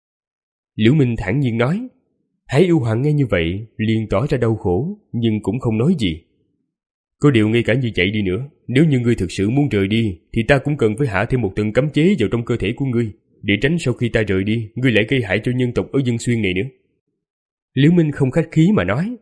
Liễu Minh thản nhiên nói. Hải yêu hoàng nghe như vậy liền tỏ ra đau khổ, nhưng cũng không nói gì. Có điều ngay cả như vậy đi nữa, nếu như ngươi thực sự muốn rời đi thì ta cũng cần phải hạ thêm một tầng cấm chế vào trong cơ thể của ngươi, để tránh sau khi ta rời đi ngươi lại gây hại cho nhân tộc ở Dân Xuyên này nữa. Liễu Minh không khách khí mà nói.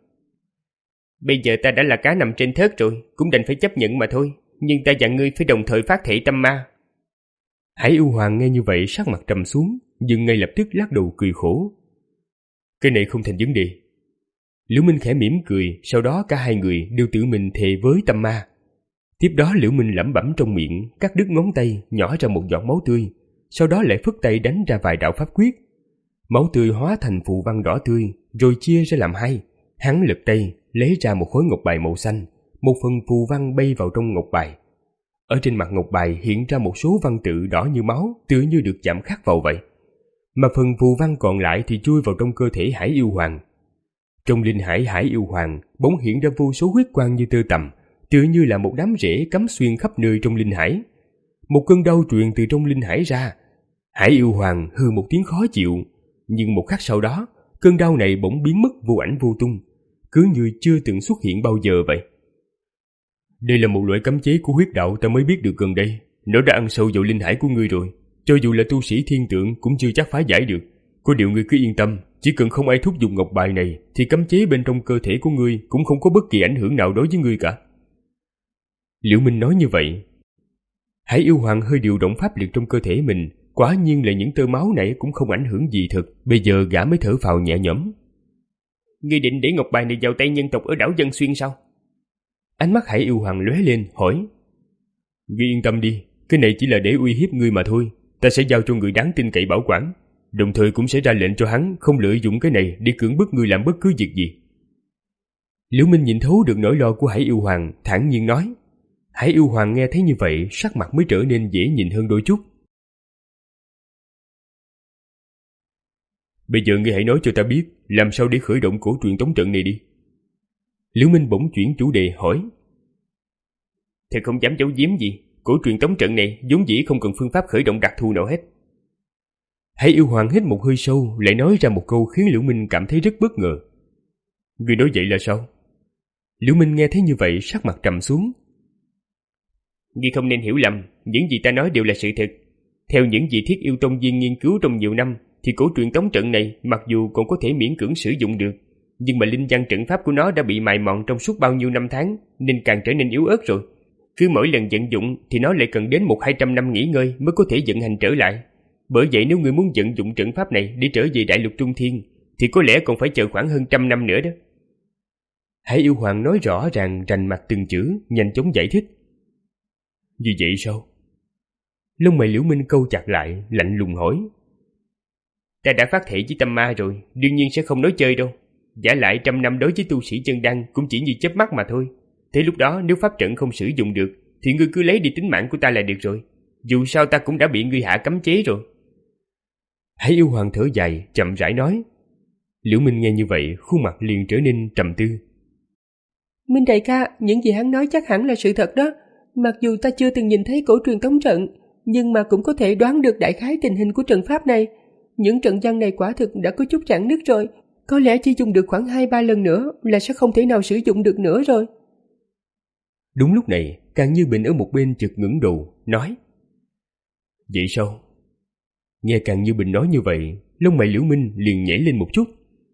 Bây giờ ta đã là cá nằm trên thớt rồi, cũng đành phải chấp nhận mà thôi. Nhưng ta dặn ngươi phải đồng thời phát thể tâm ma. Hải yêu hoàng nghe như vậy sắc mặt trầm xuống, nhưng ngay lập tức lắc đầu cười khổ. Cái này không thành vấn đề. Liễu Minh khẽ mỉm cười, sau đó cả hai người đều tự mình thề với tâm ma. Tiếp đó Liễu Minh lẩm bẩm trong miệng, cắt đứt ngón tay, nhỏ ra một giọt máu tươi, sau đó lại phất tay đánh ra vài đạo pháp quyết. Máu tươi hóa thành phù văn đỏ tươi, rồi chia ra làm hai. Hắn lật tay, lấy ra một khối ngọc bài màu xanh, một phần phù văn bay vào trong ngọc bài. Ở trên mặt ngọc bài hiện ra một số văn tự đỏ như máu, tựa như được chạm khắc vào vậy. Mà phần phù văn còn lại thì chui vào trong cơ thể Hải yêu hoàng. Trong linh hải Hải yêu hoàng bỗng hiện ra vô số huyết quang như tơ tằm, tựa như là một đám rễ cắm xuyên khắp nơi trong linh hải. Một cơn đau truyền từ trong linh hải ra. Hải yêu hoàng hừ một tiếng khó chịu, nhưng một khắc sau đó, cơn đau này bỗng biến mất vô ảnh vô tung, cứ như chưa từng xuất hiện bao giờ vậy. Đây là một loại cấm chế của huyết đạo ta mới biết được gần đây. Nó đã ăn sâu vào linh hải của ngươi rồi. Cho dù là tu sĩ thiên tượng cũng chưa chắc phá giải được. Có điều ngươi cứ yên tâm, chỉ cần không ai thúc giục ngọc bài này thì cấm chế bên trong cơ thể của ngươi cũng không có bất kỳ ảnh hưởng nào đối với ngươi cả. Liễu Minh nói như vậy. Hải yêu hoàng hơi điều động pháp lực trong cơ thể mình, quả nhiên là những tơ máu này cũng không ảnh hưởng gì thật. Bây giờ gã mới thở phào nhẹ nhõm. Ngươi định để ngọc bài này vào tay nhân tộc ở đảo Dân Xuyên sao? Ánh mắt Hải Yêu Hoàng lóe lên hỏi. Ngươi yên tâm đi, cái này chỉ là để uy hiếp ngươi mà thôi. Ta sẽ giao cho người đáng tin cậy bảo quản, đồng thời cũng sẽ ra lệnh cho hắn không lợi dụng cái này để cưỡng bức ngươi làm bất cứ việc gì. Liễu Minh nhìn thấu được nỗi lo của Hải Yêu Hoàng, thản nhiên nói. Hải Yêu Hoàng nghe thấy như vậy, sắc mặt mới trở nên dễ nhìn hơn đôi chút. Bây giờ ngươi hãy nói cho ta biết làm sao để khởi động cổ truyền tống trận này đi. Liễu Minh bỗng chuyển chủ đề hỏi. Thật không dám giấu giếm gì, cổ truyền tống trận này vốn dĩ không cần phương pháp khởi động đặc thù nào hết. Hải Yêu Hoàng hít một hơi sâu, lại nói ra một câu khiến Liễu Minh cảm thấy rất bất ngờ. Ngươi nói vậy là sao? Liễu Minh nghe thấy như vậy, sắc mặt trầm xuống. Ngươi không nên hiểu lầm, những gì ta nói đều là sự thật. Theo những gì Thiết Yêu Tông viên nghiên cứu trong nhiều năm, thì cổ truyền tống trận này mặc dù còn có thể miễn cưỡng sử dụng được, nhưng mà linh văn trận pháp của nó đã bị mài mòn trong suốt bao nhiêu năm tháng, nên càng trở nên yếu ớt rồi. Cứ mỗi lần vận dụng thì nó lại cần đến một hai trăm năm nghỉ ngơi mới có thể vận hành trở lại. Bởi vậy nếu ngươi muốn vận dụng trận pháp này để trở về Đại Lục Trung Thiên, thì có lẽ còn phải chờ khoảng hơn trăm năm nữa đó. Hải Yêu Hoàng nói rõ ràng, rành mạch từng chữ, nhanh chóng giải thích. Như vậy sao? Lông mày Liễu Minh câu chặt lại, lạnh lùng hỏi. Ta đã phát thể với tâm ma rồi, đương nhiên sẽ không nói chơi đâu. Giả lại trăm năm đối với tu sĩ chân đan cũng chỉ như chớp mắt mà thôi. Thế lúc đó nếu pháp trận không sử dụng được, thì ngươi cứ lấy đi tính mạng của ta là được rồi. Dù sao ta cũng đã bị ngươi hạ cấm chế rồi. Hải Yêu Hoàng thở dài, chậm rãi nói. Liễu Minh nghe như vậy, khuôn mặt liền trở nên trầm tư. Minh đại ca, những gì hắn nói chắc hẳn là sự thật đó. Mặc dù ta chưa từng nhìn thấy cổ truyền tống trận, nhưng mà cũng có thể đoán được đại khái tình hình của trận pháp này. Những trận văn này quả thực đã có chút rạn nứt rồi, có lẽ chỉ dùng được khoảng hai ba lần nữa là sẽ không thể nào sử dụng được nữa rồi. Đúng lúc này, Càng Như Bình ở một bên chợt ngẩng đầu, nói. Vậy sao? Nghe Càng Như Bình nói như vậy, lông mày Liễu Minh liền nhảy lên một chút.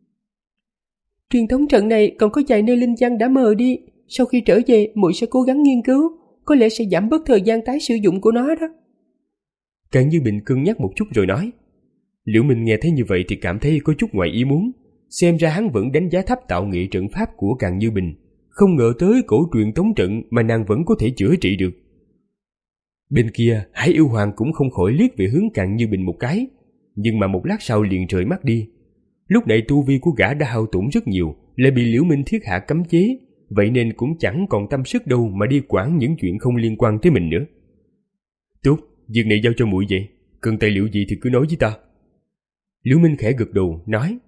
Truyền thống trận này còn có vài nơi linh văn đã mờ đi, sau khi trở về muội sẽ cố gắng nghiên cứu, có lẽ sẽ giảm bớt thời gian tái sử dụng của nó đó. Càng Như Bình cân nhắc một chút rồi nói. Liễu Minh nghe thấy như vậy thì cảm thấy có chút ngoài ý muốn, xem ra hắn vẫn đánh giá thấp tạo nghệ trận pháp của Càng Như Bình, không ngờ tới cổ truyền tống trận mà nàng vẫn có thể chữa trị được. Bên kia, Hải Yêu Hoàng cũng không khỏi liếc về hướng Càng Như Bình một cái, nhưng mà một lát sau liền rời mắt đi. Lúc này tu vi của gã đã hao tổn rất nhiều, lại bị Liễu Minh thiết hạ cấm chế, vậy nên cũng chẳng còn tâm sức đâu mà đi quản những chuyện không liên quan tới mình nữa. Tốt, việc này giao cho muội vậy, cần tài liệu gì thì cứ nói với ta. Liễu Minh khẽ gật đầu, nói.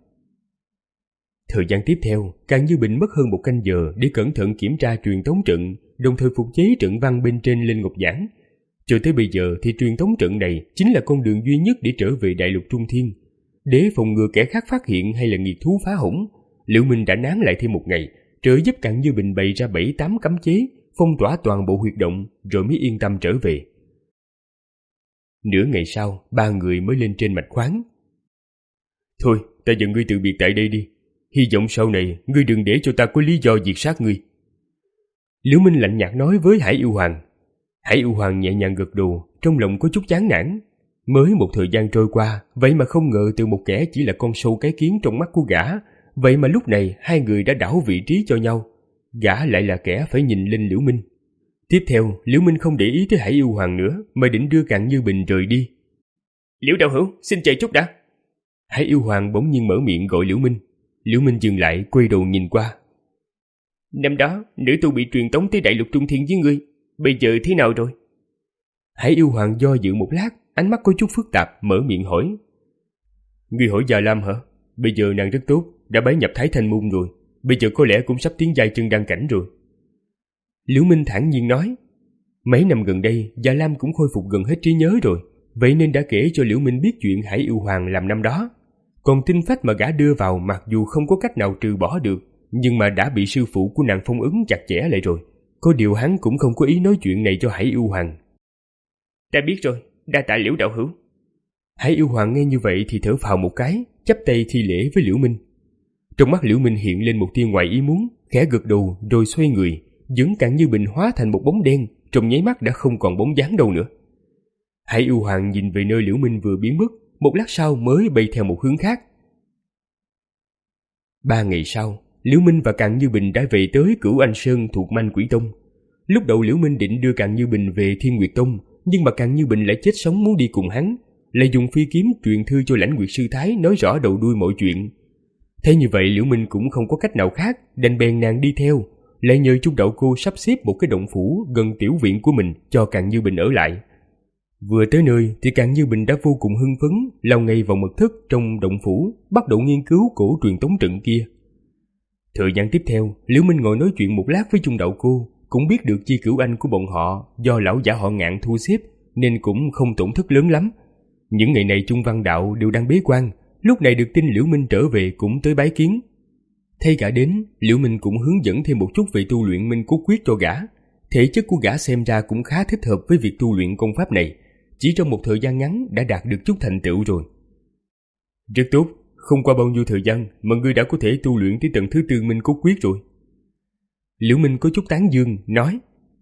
Thời gian tiếp theo, Càng Như Bình mất hơn một canh giờ để cẩn thận kiểm tra truyền tống trận, đồng thời phục chế trận văn bên trên lên ngọc giản. Cho tới bây giờ thì truyền tống trận này chính là con đường duy nhất để trở về Đại Lục Trung Thiên. Để phòng ngừa kẻ khác phát hiện hay là nghiệt thú phá hỏng, Liễu Minh đã nán lại thêm một ngày, trợ giúp Càng Như Bình bày ra bảy tám cấm chế, phong tỏa toàn bộ huyệt động, rồi mới yên tâm trở về. Nửa ngày sau, ba người mới lên trên mạch khoáng. Thôi, ta và ngươi từ biệt tại đây đi. Hy vọng sau này ngươi đừng để cho ta có lý do diệt sát ngươi. Liễu Minh lạnh nhạt nói với Hải Yêu Hoàng. Hải Yêu Hoàng nhẹ nhàng gật đầu, trong lòng có chút chán nản. Mới một thời gian trôi qua, vậy mà không ngờ từ một kẻ chỉ là con sâu cái kiến trong mắt của gã, vậy mà lúc này hai người đã đảo vị trí cho nhau. Gã lại là kẻ phải nhìn lên Liễu Minh. Tiếp theo, Liễu Minh không để ý tới Hải Yêu Hoàng nữa, mà định đưa Càng Như Bình rời đi. Liễu đạo hữu, xin chờ chút đã. Hải Yêu Hoàng bỗng nhiên mở miệng gọi Liễu Minh. Liễu Minh dừng lại, quay đầu nhìn qua. Năm đó, nữ tu bị truyền tống tới Đại Lục Trung Thiên với ngươi, bây giờ thế nào rồi? Hải Yêu Hoàng do dự một lát, ánh mắt có chút phức tạp, mở miệng hỏi. Ngươi hỏi Già Lam hả? Bây giờ nàng rất tốt, đã bái nhập Thái Thanh Môn rồi, bây giờ có lẽ cũng sắp tiến giai chân đan cảnh rồi. Liễu Minh thản nhiên nói. Mấy năm gần đây, Già Lam cũng khôi phục gần hết trí nhớ rồi, vậy nên đã kể cho Liễu Minh biết chuyện Hải Yêu Hoàng làm năm đó. Còn tinh phách mà gã đưa vào mặc dù không có cách nào trừ bỏ được, nhưng mà đã bị sư phụ của nàng phong ấn chặt chẽ lại rồi. Có điều hắn cũng không có ý nói chuyện này cho Hải Yêu Hoàng. Ta biết rồi, đa tạ Liễu đạo hữu. Hải Yêu Hoàng nghe như vậy thì thở phào một cái, chắp tay thi lễ với Liễu Minh. Trong mắt Liễu Minh hiện lên một tia ngoài ý muốn, khẽ gật đầu rồi xoay người, dẫn Càng Như Bình hóa thành một bóng đen, trong nháy mắt đã không còn bóng dáng đâu nữa. Hải yêu hoàng nhìn về nơi Liễu Minh vừa biến mất, một lát sau mới bay theo một hướng khác. Ba ngày sau, Liễu Minh và Càn Như Bình đã về tới Cửu Anh Sơn thuộc Manh Quỷ Tông. Lúc đầu Liễu Minh định đưa Càn Như Bình về Thiên Nguyệt Tông, nhưng mà Càn Như Bình lại chết sống muốn đi cùng hắn, lại dùng phi kiếm truyền thư cho Lãnh Nguyệt Sư Thái nói rõ đầu đuôi mọi chuyện. Thế như vậy Liễu Minh cũng không có cách nào khác, đành bèn nàng đi theo, lại nhờ Chung Đậu Cô sắp xếp một cái động phủ gần tiểu viện của mình cho Càn Như Bình ở lại. Vừa tới nơi thì Càn Như Bình đã vô cùng hưng phấn, lao ngay vào mật thất trong động phủ, bắt đầu nghiên cứu cổ truyền tống trận kia. Thời gian tiếp theo, Liễu Minh ngồi nói chuyện một lát với Chung Đậu Cô, cũng biết được chi cửu anh của bọn họ do lão giả họ Ngạn thu xếp nên cũng không tổn thất lớn lắm. Những ngày này Chung Văn Đạo đều đang bế quan, lúc này được tin Liễu Minh trở về cũng tới bái kiến. Thay gã đến, Liễu Minh cũng hướng dẫn thêm một chút về tu luyện Minh Cốt Quyết cho gã. Thể chất của gã xem ra cũng khá thích hợp với việc tu luyện công pháp này, chỉ trong một thời gian ngắn đã đạt được chút thành tựu rồi. Rất tốt, không qua bao nhiêu thời gian mà ngươi đã có thể tu luyện tới tầng thứ tư Minh Cốt Quyết rồi. Liễu Minh có chút tán dương, nói: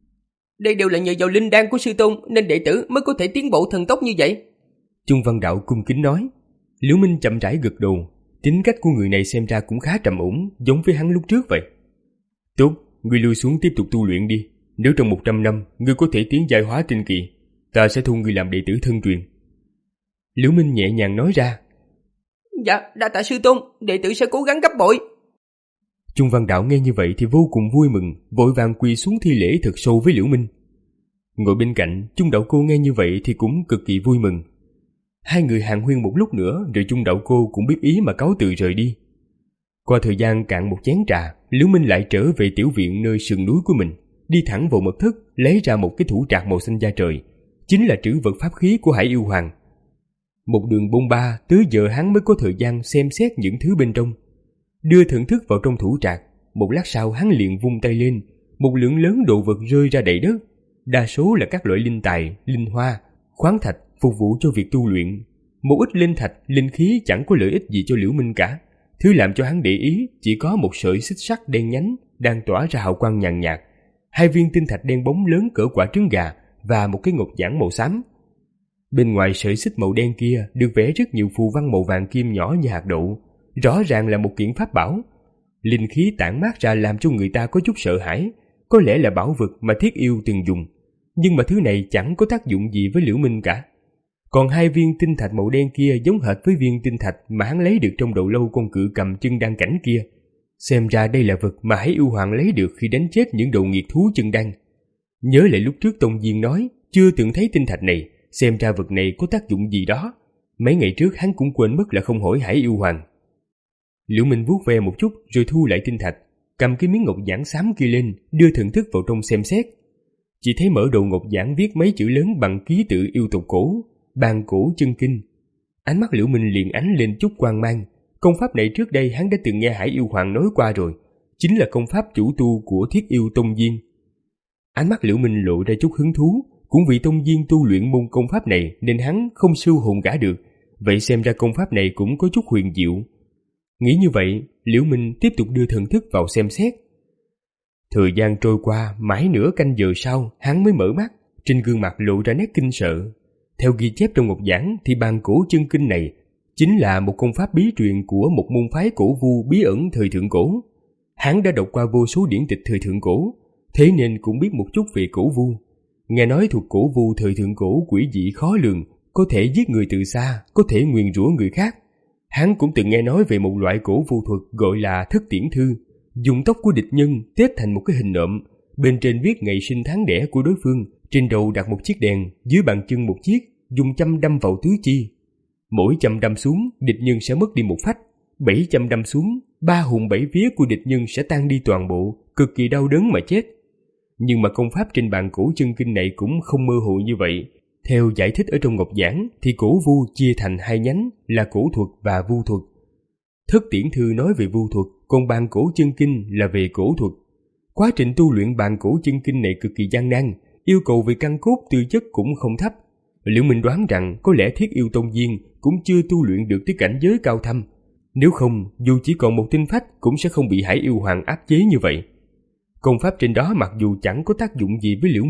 Đây đều là nhờ vào linh đan của sư tôn nên đệ tử mới có thể tiến bộ thần tốc như vậy. Chung Văn Đạo cung kính nói. Liễu Minh chậm rãi gật đầu, tính cách của người này xem ra cũng khá trầm ổn, giống với hắn lúc trước vậy. Tốt, ngươi lui xuống tiếp tục tu luyện đi. Nếu trong một trăm năm ngươi có thể tiến giai hóa tinh kỳ, ta sẽ thu ngươi làm đệ tử thân truyền. Liễu Minh nhẹ nhàng nói ra. Dạ, đa tạ sư tôn, đệ tử sẽ cố gắng gấp bội. Chung Văn Đạo nghe như vậy thì vô cùng vui mừng, vội vàng quỳ xuống thi lễ thật sâu với Liễu Minh. Ngồi bên cạnh, Chung Đậu Cô nghe như vậy thì cũng cực kỳ vui mừng. Hai người hàn huyên một lúc nữa rồi Chung Đậu Cô cũng biết ý mà cáo từ rời đi. Qua thời gian cạn một chén trà, Liễu Minh lại trở về tiểu viện nơi sườn núi của mình, đi thẳng vào mật thất lấy ra một cái thủ trạc màu xanh da trời, chính là trữ vật pháp khí của Hải Yêu Hoàng. Một đường bôn ba tới giờ hắn mới có thời gian xem xét những thứ bên trong. Đưa thần thức vào trong thủ trạc, một lát sau hắn liền vung tay lên, một lượng lớn đồ vật rơi ra đầy đất, đa số là các loại linh tài, linh hoa, khoáng thạch phục vụ cho việc tu luyện. Một ít linh thạch, linh khí chẳng có lợi ích gì cho Liễu Minh cả. Thứ làm cho hắn để ý chỉ có một sợi xích sắt đen nhánh đang tỏa ra hào quang nhàn nhạt, hai viên tinh thạch đen bóng lớn cỡ quả trứng gà và một cái ngọc giản màu xám. Bên ngoài sợi xích màu đen kia được vẽ rất nhiều phù văn màu vàng kim nhỏ như hạt đậu, rõ ràng là một kiện pháp bảo. Linh khí tản mát ra làm cho người ta có chút sợ hãi, có lẽ là bảo vật mà Thiết Yêu từng dùng, nhưng mà thứ này chẳng có tác dụng gì với Liễu Minh cả. Còn hai viên tinh thạch màu đen kia giống hệt với viên tinh thạch mà hắn lấy được trong đầu lâu con cự cầm chân đan cảnh kia. Xem ra đây là vật mà Hải Yêu Hoàng lấy được khi đánh chết những đầu nghiệt thú chân đan. Nhớ lại lúc trước Tông Diên nói chưa từng thấy tinh thạch này, xem ra vật này có tác dụng gì đó. Mấy ngày trước hắn cũng quên mất là không hỏi Hải Yêu Hoàng. Liễu Minh vuốt ve một chút rồi thu lại tinh thạch, cầm cái miếng ngọc giản xám kia lên, đưa thần thức vào trong xem xét. Chỉ thấy mở đầu ngọc giản viết mấy chữ lớn bằng ký tự yêu tộc cổ: Bàn Cổ Chân Kinh. Ánh mắt Liễu Minh liền ánh lên chút quang mang. Công pháp này trước đây hắn đã từng nghe Hải Yêu Hoàng nói qua rồi, chính là công pháp chủ tu của Thiết Yêu Tông Diên. Ánh mắt Liễu Minh lộ ra chút hứng thú, cũng vì Tông Diên tu luyện môn công pháp này nên hắn không siêu hồn gã được, vậy xem ra công pháp này cũng có chút huyền diệu. Nghĩ như vậy, Liễu Minh tiếp tục đưa thần thức vào xem xét. Thời gian trôi qua, mãi nửa canh giờ sau, hắn mới mở mắt, trên gương mặt lộ ra nét kinh sợ. Theo ghi chép trong ngọc giản thì Bàn Cổ Chân Kinh này chính là một công pháp bí truyền của một môn phái cổ vu bí ẩn thời thượng cổ. Hắn đã đọc qua vô số điển tịch thời thượng cổ, thế nên cũng biết một chút về cổ vu. Nghe nói thuộc cổ vu thời thượng cổ quỷ dị khó lường, có thể giết người từ xa, có thể nguyền rủa người khác. Hắn cũng từng nghe nói về một loại cổ vu thuật gọi là Thất Tiễn Thư, dùng tóc của địch nhân tết thành một cái hình nộm, bên trên viết ngày sinh tháng đẻ của đối phương, trên đầu đặt một chiếc đèn, dưới bàn chân một chiếc, dùng châm đâm vào tứ chi. Mỗi châm đâm xuống, địch nhân sẽ mất đi một phách, bảy châm đâm xuống, ba hồn bảy vía của địch nhân sẽ tan đi toàn bộ, cực kỳ đau đớn mà chết. Nhưng mà công pháp trên Bàn Cổ Chân Kinh này cũng không mơ hồ như vậy. Theo giải thích ở trong ngọc giản thì cổ vu chia thành hai nhánh là cổ thuật và vu thuật. Thất Tiễn Thư nói về vu thuật, còn Bàn Cổ Chân Kinh là về cổ thuật. Quá trình tu luyện Bàn Cổ Chân Kinh này cực kỳ gian nan, yêu cầu về căn cốt tư chất cũng không thấp. Liễu Minh đoán rằng có lẽ Thiết Yêu Tông Diên cũng chưa tu luyện được tới cảnh giới cao thâm. Nếu không, dù chỉ còn một tinh phách cũng sẽ không bị Hải Yêu Hoàng áp chế như vậy. Công pháp trên đó mặc dù chẳng có tác dụng gì với Liễu Minh,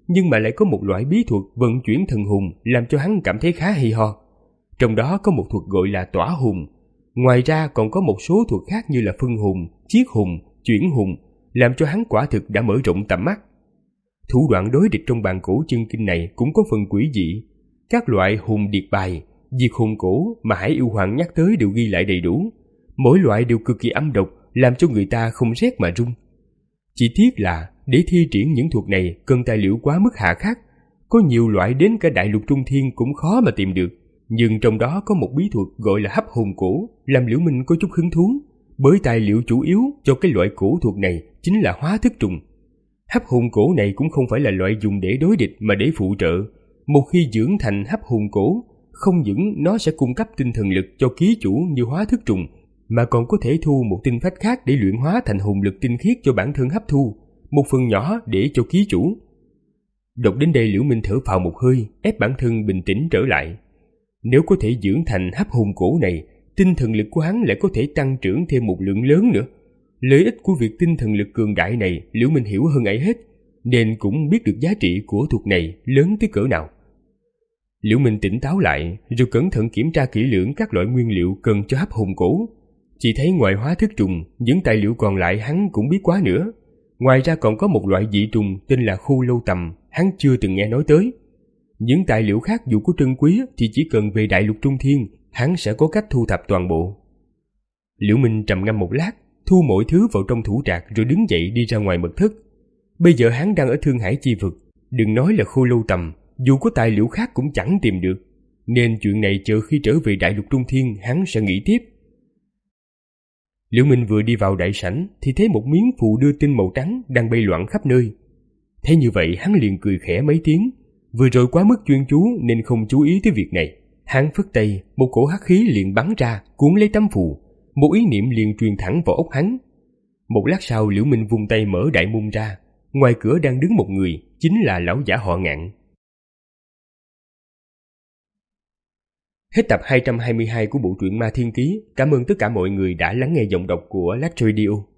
nhưng mà lại có một loại bí thuật vận chuyển thần hồn làm cho hắn cảm thấy khá hay ho. Trong đó có một thuật gọi là tỏa hồn. Ngoài ra còn có một số thuật khác như là phân hồn, chiết hồn, chuyển hồn, làm cho hắn quả thực đã mở rộng tầm mắt. Thủ đoạn đối địch trong bản cổ chân kinh này cũng có phần quỷ dị. Các loại hồn điệt bài, diệt hồn cổ mà Hải Yêu Hoàng nhắc tới đều ghi lại đầy đủ. Mỗi loại đều cực kỳ âm độc, làm cho người ta không rét mà run. Chỉ tiếc là để thi triển những thuật này cần tài liệu quá mức hà khắc, có nhiều loại đến cả đại lục Trung Thiên cũng khó mà tìm được. Nhưng trong đó có một bí thuật gọi là hấp hồn cổ, làm Liễu Minh có chút hứng thú, bởi tài liệu chủ yếu cho cái loại cổ thuật này chính là hóa thức trùng. Hấp hồn cổ này cũng không phải là loại dùng để đối địch mà để phụ trợ. Một khi dưỡng thành hấp hồn cổ, không những nó sẽ cung cấp tinh thần lực cho ký chủ như hóa thức trùng, mà còn có thể thu một tinh phách khác để luyện hóa thành hồn lực tinh khiết cho bản thân hấp thu, một phần nhỏ để cho ký chủ. Đọc đến đây Liễu Minh thở phào một hơi, ép bản thân bình tĩnh trở lại. Nếu có thể dưỡng thành hấp hồn cổ này, tinh thần lực của hắn lại có thể tăng trưởng thêm một lượng lớn nữa. Lợi ích của việc tinh thần lực cường đại này Liễu Minh hiểu hơn ai hết, nên cũng biết được giá trị của thuật này lớn tới cỡ nào. Liễu Minh tỉnh táo lại, rồi cẩn thận kiểm tra kỹ lưỡng các loại nguyên liệu cần cho hấp hồn cổ. Chỉ thấy ngoài hóa thức trùng, những tài liệu còn lại hắn cũng biết quá nữa. Ngoài ra còn có một loại dị trùng tên là khô lâu tầm, hắn chưa từng nghe nói tới. Những tài liệu khác dù có trân quý thì chỉ cần về đại lục Trung Thiên, hắn sẽ có cách thu thập toàn bộ. Liễu Minh trầm ngâm một lát, thu mọi thứ vào trong thủ trạc rồi đứng dậy đi ra ngoài mật thất. Bây giờ hắn đang ở Thương Hải chi vực, đừng nói là khô lâu tầm, dù có tài liệu khác cũng chẳng tìm được, nên chuyện này chờ khi trở về đại lục Trung Thiên hắn sẽ nghĩ tiếp. Liễu Minh vừa đi vào đại sảnh thì thấy một miếng phù đưa tin màu trắng đang bay loạn khắp nơi. Thế như vậy hắn liền cười khẽ mấy tiếng, vừa rồi quá mức chuyên chú nên không chú ý tới việc này. Hắn phất tay, một cổ hắc khí liền bắn ra, cuốn lấy tấm phù, một ý niệm liền truyền thẳng vào óc hắn. Một lát sau Liễu Minh vung tay mở đại môn ra, ngoài cửa đang đứng một người, chính là lão giả họ Ngạn. Hết tập hai trăm hai mươi hai của bộ truyện Ma Thiên Ký. Cảm ơn tất cả mọi người đã lắng nghe giọng đọc của Lách Radio.